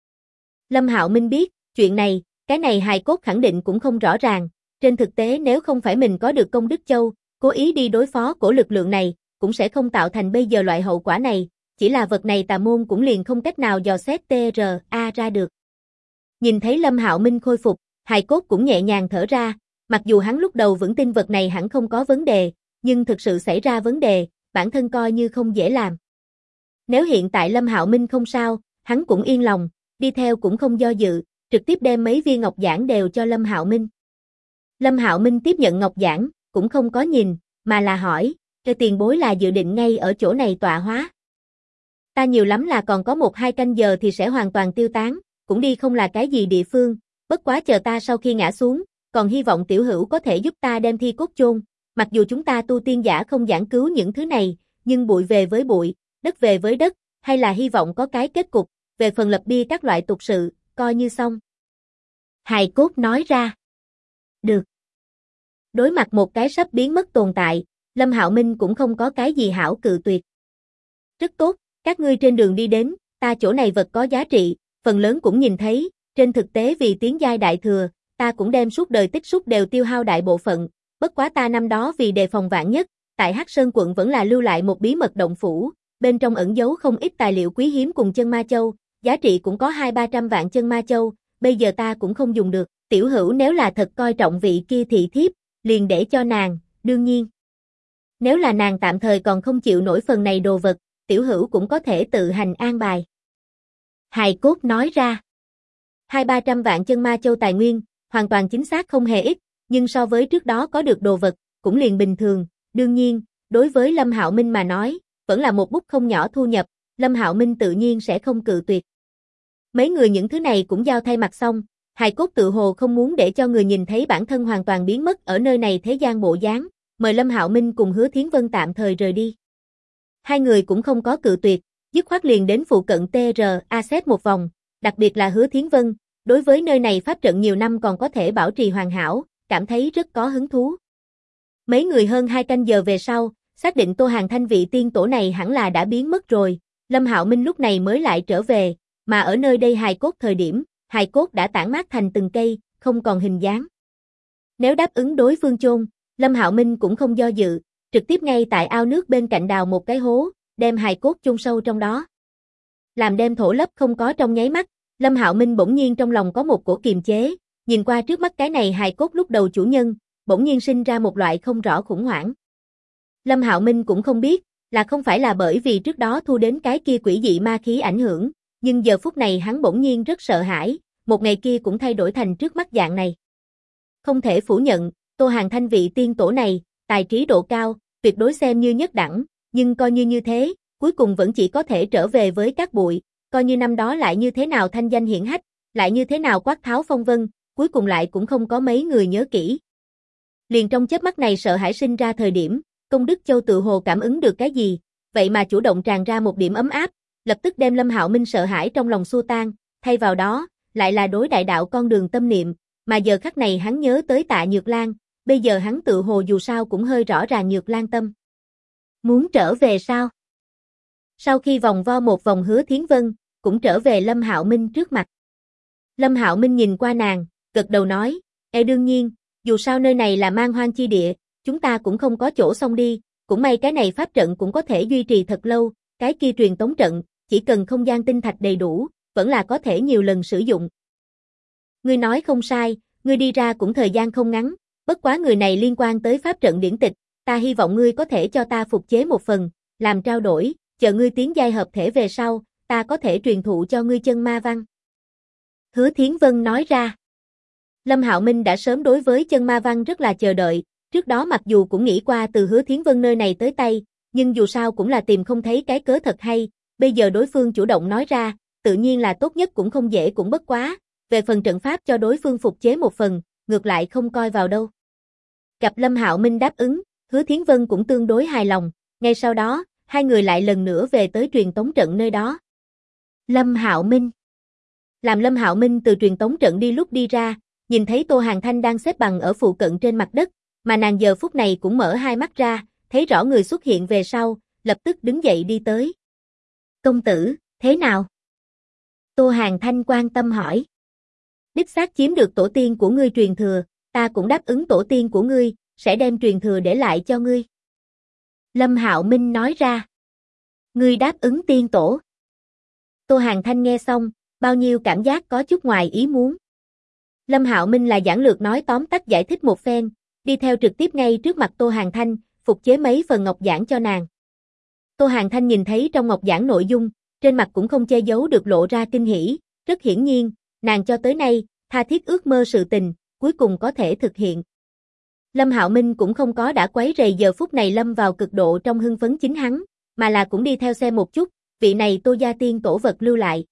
Lâm Hạo Minh biết, chuyện này, cái này hài cốt khẳng định cũng không rõ ràng, trên thực tế nếu không phải mình có được công đức châu, cố ý đi đối phó của lực lượng này, cũng sẽ không tạo thành bây giờ loại hậu quả này, chỉ là vật này tà môn cũng liền không cách nào dò xét TRA ra được. Nhìn thấy Lâm Hạo Minh khôi phục, hài cốt cũng nhẹ nhàng thở ra, mặc dù hắn lúc đầu vẫn tin vật này hẳn không có vấn đề, nhưng thực sự xảy ra vấn đề, bản thân coi như không dễ làm. Nếu hiện tại Lâm Hạo Minh không sao, hắn cũng yên lòng, đi theo cũng không do dự, trực tiếp đem mấy viên ngọc giản đều cho Lâm Hạo Minh. Lâm Hạo Minh tiếp nhận ngọc giản, cũng không có nhìn, mà là hỏi, cái tiền bối là dự định ngay ở chỗ này tọa hóa. Ta nhiều lắm là còn có 1-2 canh giờ thì sẽ hoàn toàn tiêu tán, cũng đi không là cái gì địa phương, bất quá chờ ta sau khi ngã xuống, còn hy vọng tiểu hữu có thể giúp ta đem thi cốt chôn. Mặc dù chúng ta tu tiên giả không giảng cứu những thứ này, nhưng bụi về với bụi, đất về với đất, hay là hy vọng có cái kết cục, về phần lập bia các loại tục sự, coi như xong. Hài cốt nói ra. Được. Đối mặt một cái sắp biến mất tồn tại, Lâm Hạo Minh cũng không có cái gì hảo cự tuyệt. Rất tốt, các ngươi trên đường đi đến, ta chỗ này vật có giá trị, phần lớn cũng nhìn thấy, trên thực tế vì tiến giai đại thừa, ta cũng đem suốt đời tích xúc đều tiêu hao đại bộ phận, bất quá ta năm đó vì đề phòng vạn nhất, tại Hắc Sơn quận vẫn là lưu lại một bí mật động phủ, bên trong ẩn giấu không ít tài liệu quý hiếm cùng chân ma châu, giá trị cũng có 200-300 vạn chân ma châu, bây giờ ta cũng không dùng được, tiểu hữu nếu là thật coi trọng vị kia thị thiếp, liền để cho nàng, đương nhiên. Nếu là nàng tạm thời còn không chịu nổi phần này đồ vật, tiểu hữu cũng có thể tự hành an bài. Hài cốt nói ra. 200-300 vạn chân ma châu tài nguyên, hoàn toàn chính xác không hề ít, nhưng so với trước đó có được đồ vật, cũng liền bình thường, đương nhiên, đối với Lâm Hạo Minh mà nói, vẫn là một bút không nhỏ thu nhập, Lâm Hạo Minh tự nhiên sẽ không cự tuyệt. Mấy người những thứ này cũng giao thay mặt xong, hài cốt tự hồ không muốn để cho người nhìn thấy bản thân hoàn toàn biến mất ở nơi này thế gian bộ dáng, mời Lâm Hạo Minh cùng Hứa Thiến Vân tạm thời rời đi. Hai người cũng không có cự tuyệt, dứt khoát liền đến phụ cận TRA xếp một vòng, đặc biệt là Hứa Thiến Vân, đối với nơi này pháp trận nhiều năm còn có thể bảo trì hoàn hảo, cảm thấy rất có hứng thú. Mấy người hơn 2 canh giờ về sau, Xác định Tô Hàn Thanh vị tiên tổ này hẳn là đã biến mất rồi, Lâm Hạo Minh lúc này mới lại trở về, mà ở nơi đây hài cốt thời điểm, hài cốt đã tản mát thành từng cây, không còn hình dáng. Nếu đáp ứng đối phương chôn, Lâm Hạo Minh cũng không do dự, trực tiếp ngay tại ao nước bên cạnh đào một cái hố, đem hài cốt chôn sâu trong đó. Làm đem thổ lấp không có trong nháy mắt, Lâm Hạo Minh bỗng nhiên trong lòng có một cổ kiềm chế, nhìn qua trước mắt cái này hài cốt lúc đầu chủ nhân, bỗng nhiên sinh ra một loại không rõ khủng hoảng. Lâm Hạo Minh cũng không biết, là không phải là bởi vì trước đó thu đến cái kia quỷ dị ma khí ảnh hưởng, nhưng giờ phút này hắn bỗng nhiên rất sợ hãi, một ngày kia cũng thay đổi thành trước mắt dạng này. Không thể phủ nhận, Tô Hàn Thanh vị tiên tổ này, tài trí độ cao, tuyệt đối xem như nhất đẳng, nhưng coi như thế, cuối cùng vẫn chỉ có thể trở về với các bụi, coi như năm đó lại như thế nào thanh danh hiển hách, lại như thế nào quát tháo phong vân, cuối cùng lại cũng không có mấy người nhớ kỹ. Liền trong chớp mắt này sợ hãi sinh ra thời điểm, Công Đức Châu tự hồ cảm ứng được cái gì, vậy mà chủ động tràn ra một điểm ấm áp, lập tức đem Lâm Hạo Minh sợ hãi trong lòng xua tan, thay vào đó, lại là đối đại đạo con đường tâm niệm, mà giờ khắc này hắn nhớ tới Tạ Nhược Lan, bây giờ hắn tự hồ dù sao cũng hơi rõ ràng Nhược Lan tâm. Muốn trở về sao? Sau khi vòng vo một vòng Hứa Thiến Vân, cũng trở về Lâm Hạo Minh trước mặt. Lâm Hạo Minh nhìn qua nàng, gật đầu nói, đương nhiên, dù sao nơi này là man hoang chi địa, chúng ta cũng không có chỗ xông đi, cũng may cái này pháp trận cũng có thể duy trì thật lâu, cái kia truyền tống trận, chỉ cần không gian tinh thạch đầy đủ, vẫn là có thể nhiều lần sử dụng. Ngươi nói không sai, ngươi đi ra cũng thời gian không ngắn, bất quá người này liên quan tới pháp trận điển tịch, ta hy vọng ngươi có thể cho ta phục chế một phần, làm trao đổi, chờ ngươi tiến giai hợp thể về sau, ta có thể truyền thụ cho ngươi chân ma văn. Hứa Thiến Vân nói ra. Lâm Hạo Minh đã sớm đối với chân ma văn rất là chờ đợi, trước đó mặc dù cũng nghĩ qua từ Hứa Thiến Vân nơi này tới tay, nhưng dù sao cũng là tìm không thấy cái cớ thật hay, bây giờ đối phương chủ động nói ra, tự nhiên là tốt nhất cũng không dễ cũng bất quá, về phần trận pháp cho đối phương phục chế một phần, ngược lại không coi vào đâu. Gặp Lâm Hạo Minh đáp ứng, Hứa Thiến Vân cũng tương đối hài lòng, ngay sau đó, hai người lại lần nữa về tới truyền tống trận nơi đó. Lâm Hạo Minh. Làm Lâm Hạo Minh từ truyền tống trận đi lúc đi ra, nhìn thấy Tô Hàn Thanh đang xếp bằng ở phụ cận trên mặt đất, mà nàng giờ phút này cũng mở hai mắt ra, thấy rõ người xuất hiện về sau, lập tức đứng dậy đi tới. Công tử, thế nào? Tô Hàn Thanh quan tâm hỏi. Đích xác chiếm được tổ tiên của ngươi truyền thừa, ta cũng đáp ứng tổ tiên của ngươi, sẽ đem truyền thừa để lại cho ngươi. Lâm Hạo Minh nói ra. Ngươi đáp ứng tiên tổ. Tô Hàn Thanh nghe xong, bao nhiêu cảm giác có chút ngoài ý muốn. Lâm Hạo Minh là giản lược nói tóm tắt giải thích một phen, đi theo trực tiếp ngay trước mặt Tô Hàn Thanh, phục chế mấy phần ngọc giản cho nàng. Tô Hàn Thanh nhìn thấy trong ngọc giản nội dung, trên mặt cũng không che giấu được lộ ra kinh hỉ, rất hiển nhiên, nàng cho tới nay, tha thiết ước mơ sự tình, cuối cùng có thể thực hiện. Lâm Hạo Minh cũng không có đã quấy rầy giờ phút này lâm vào cực độ trong hưng phấn chính hắn, mà là cũng đi theo xem một chút, vị này Tô gia tiên tổ vật lưu lại.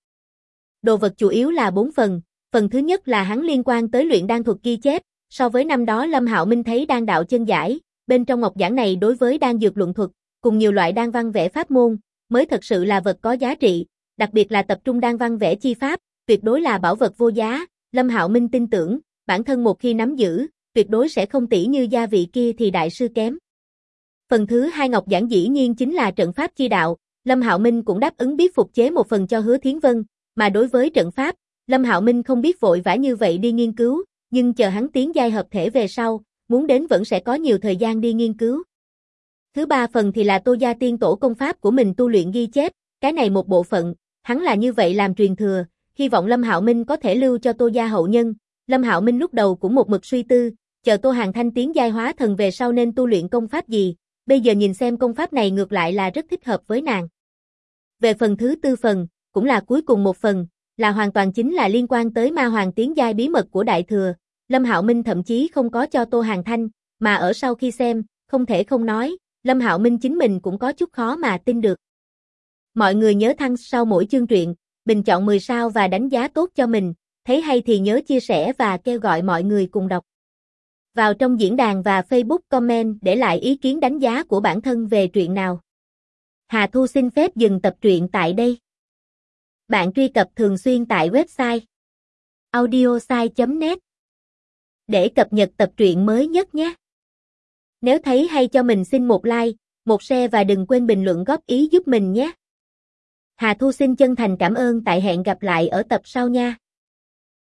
Đồ vật chủ yếu là 4 phần, phần thứ nhất là hắn liên quan tới luyện đan thuật ghi chép, so với năm đó Lâm Hạo Minh thấy đan đạo chân giải, bên trong ngọc giản này đối với đan dược luận thuật, cùng nhiều loại đan văn vẽ pháp môn, mới thật sự là vật có giá trị, đặc biệt là tập trung đan văn vẽ chi pháp, tuyệt đối là bảo vật vô giá, Lâm Hạo Minh tin tưởng, bản thân một khi nắm giữ, tuyệt đối sẽ không tỷ như gia vị kia thì đại sư kém. Phần thứ hai ngọc giản dĩ nhiên chính là trận pháp chi đạo, Lâm Hạo Minh cũng đáp ứng biết phục chế một phần cho Hứa Thiến Vân, mà đối với trận pháp, Lâm Hạo Minh không biết vội vã như vậy đi nghiên cứu, nhưng chờ hắn tiến giai hợp thể về sau, muốn đến vẫn sẽ có nhiều thời gian đi nghiên cứu. Thứ ba phần thì là Tô gia tiên tổ công pháp của mình tu luyện ghi chép, cái này một bộ phận, hắn là như vậy làm truyền thừa, hy vọng Lâm Hạo Minh có thể lưu cho Tô gia hậu nhân. Lâm Hạo Minh lúc đầu cũng một mực suy tư, chờ Tô Hàn Thanh tiến giai hóa thần về sau nên tu luyện công pháp gì, bây giờ nhìn xem công pháp này ngược lại là rất thích hợp với nàng. Về phần thứ tư phần, cũng là cuối cùng một phần, là hoàn toàn chính là liên quan tới ma hoàng tiến giai bí mật của Đại Thừa, Lâm Hạo Minh thậm chí không có cho Tô Hàn Thanh, mà ở sau khi xem, không thể không nói, Lâm Hạo Minh chính mình cũng có chút khó mà tin được. Mọi người nhớ thăng sau mỗi chương truyện, bình chọn 10 sao và đánh giá tốt cho mình, thấy hay thì nhớ chia sẻ và kêu gọi mọi người cùng đọc. Vào trong diễn đàn và Facebook comment để lại ý kiến đánh giá của bản thân về truyện nào. Hà Thu xin phép dừng tập truyện tại đây. Bạn truy cập thường xuyên tại website audiosai.net để cập nhật tập truyện mới nhất nhé. Nếu thấy hay cho mình xin một like, một share và đừng quên bình luận góp ý giúp mình nhé. Hà Thu xin chân thành cảm ơn tại hẹn gặp lại ở tập sau nha.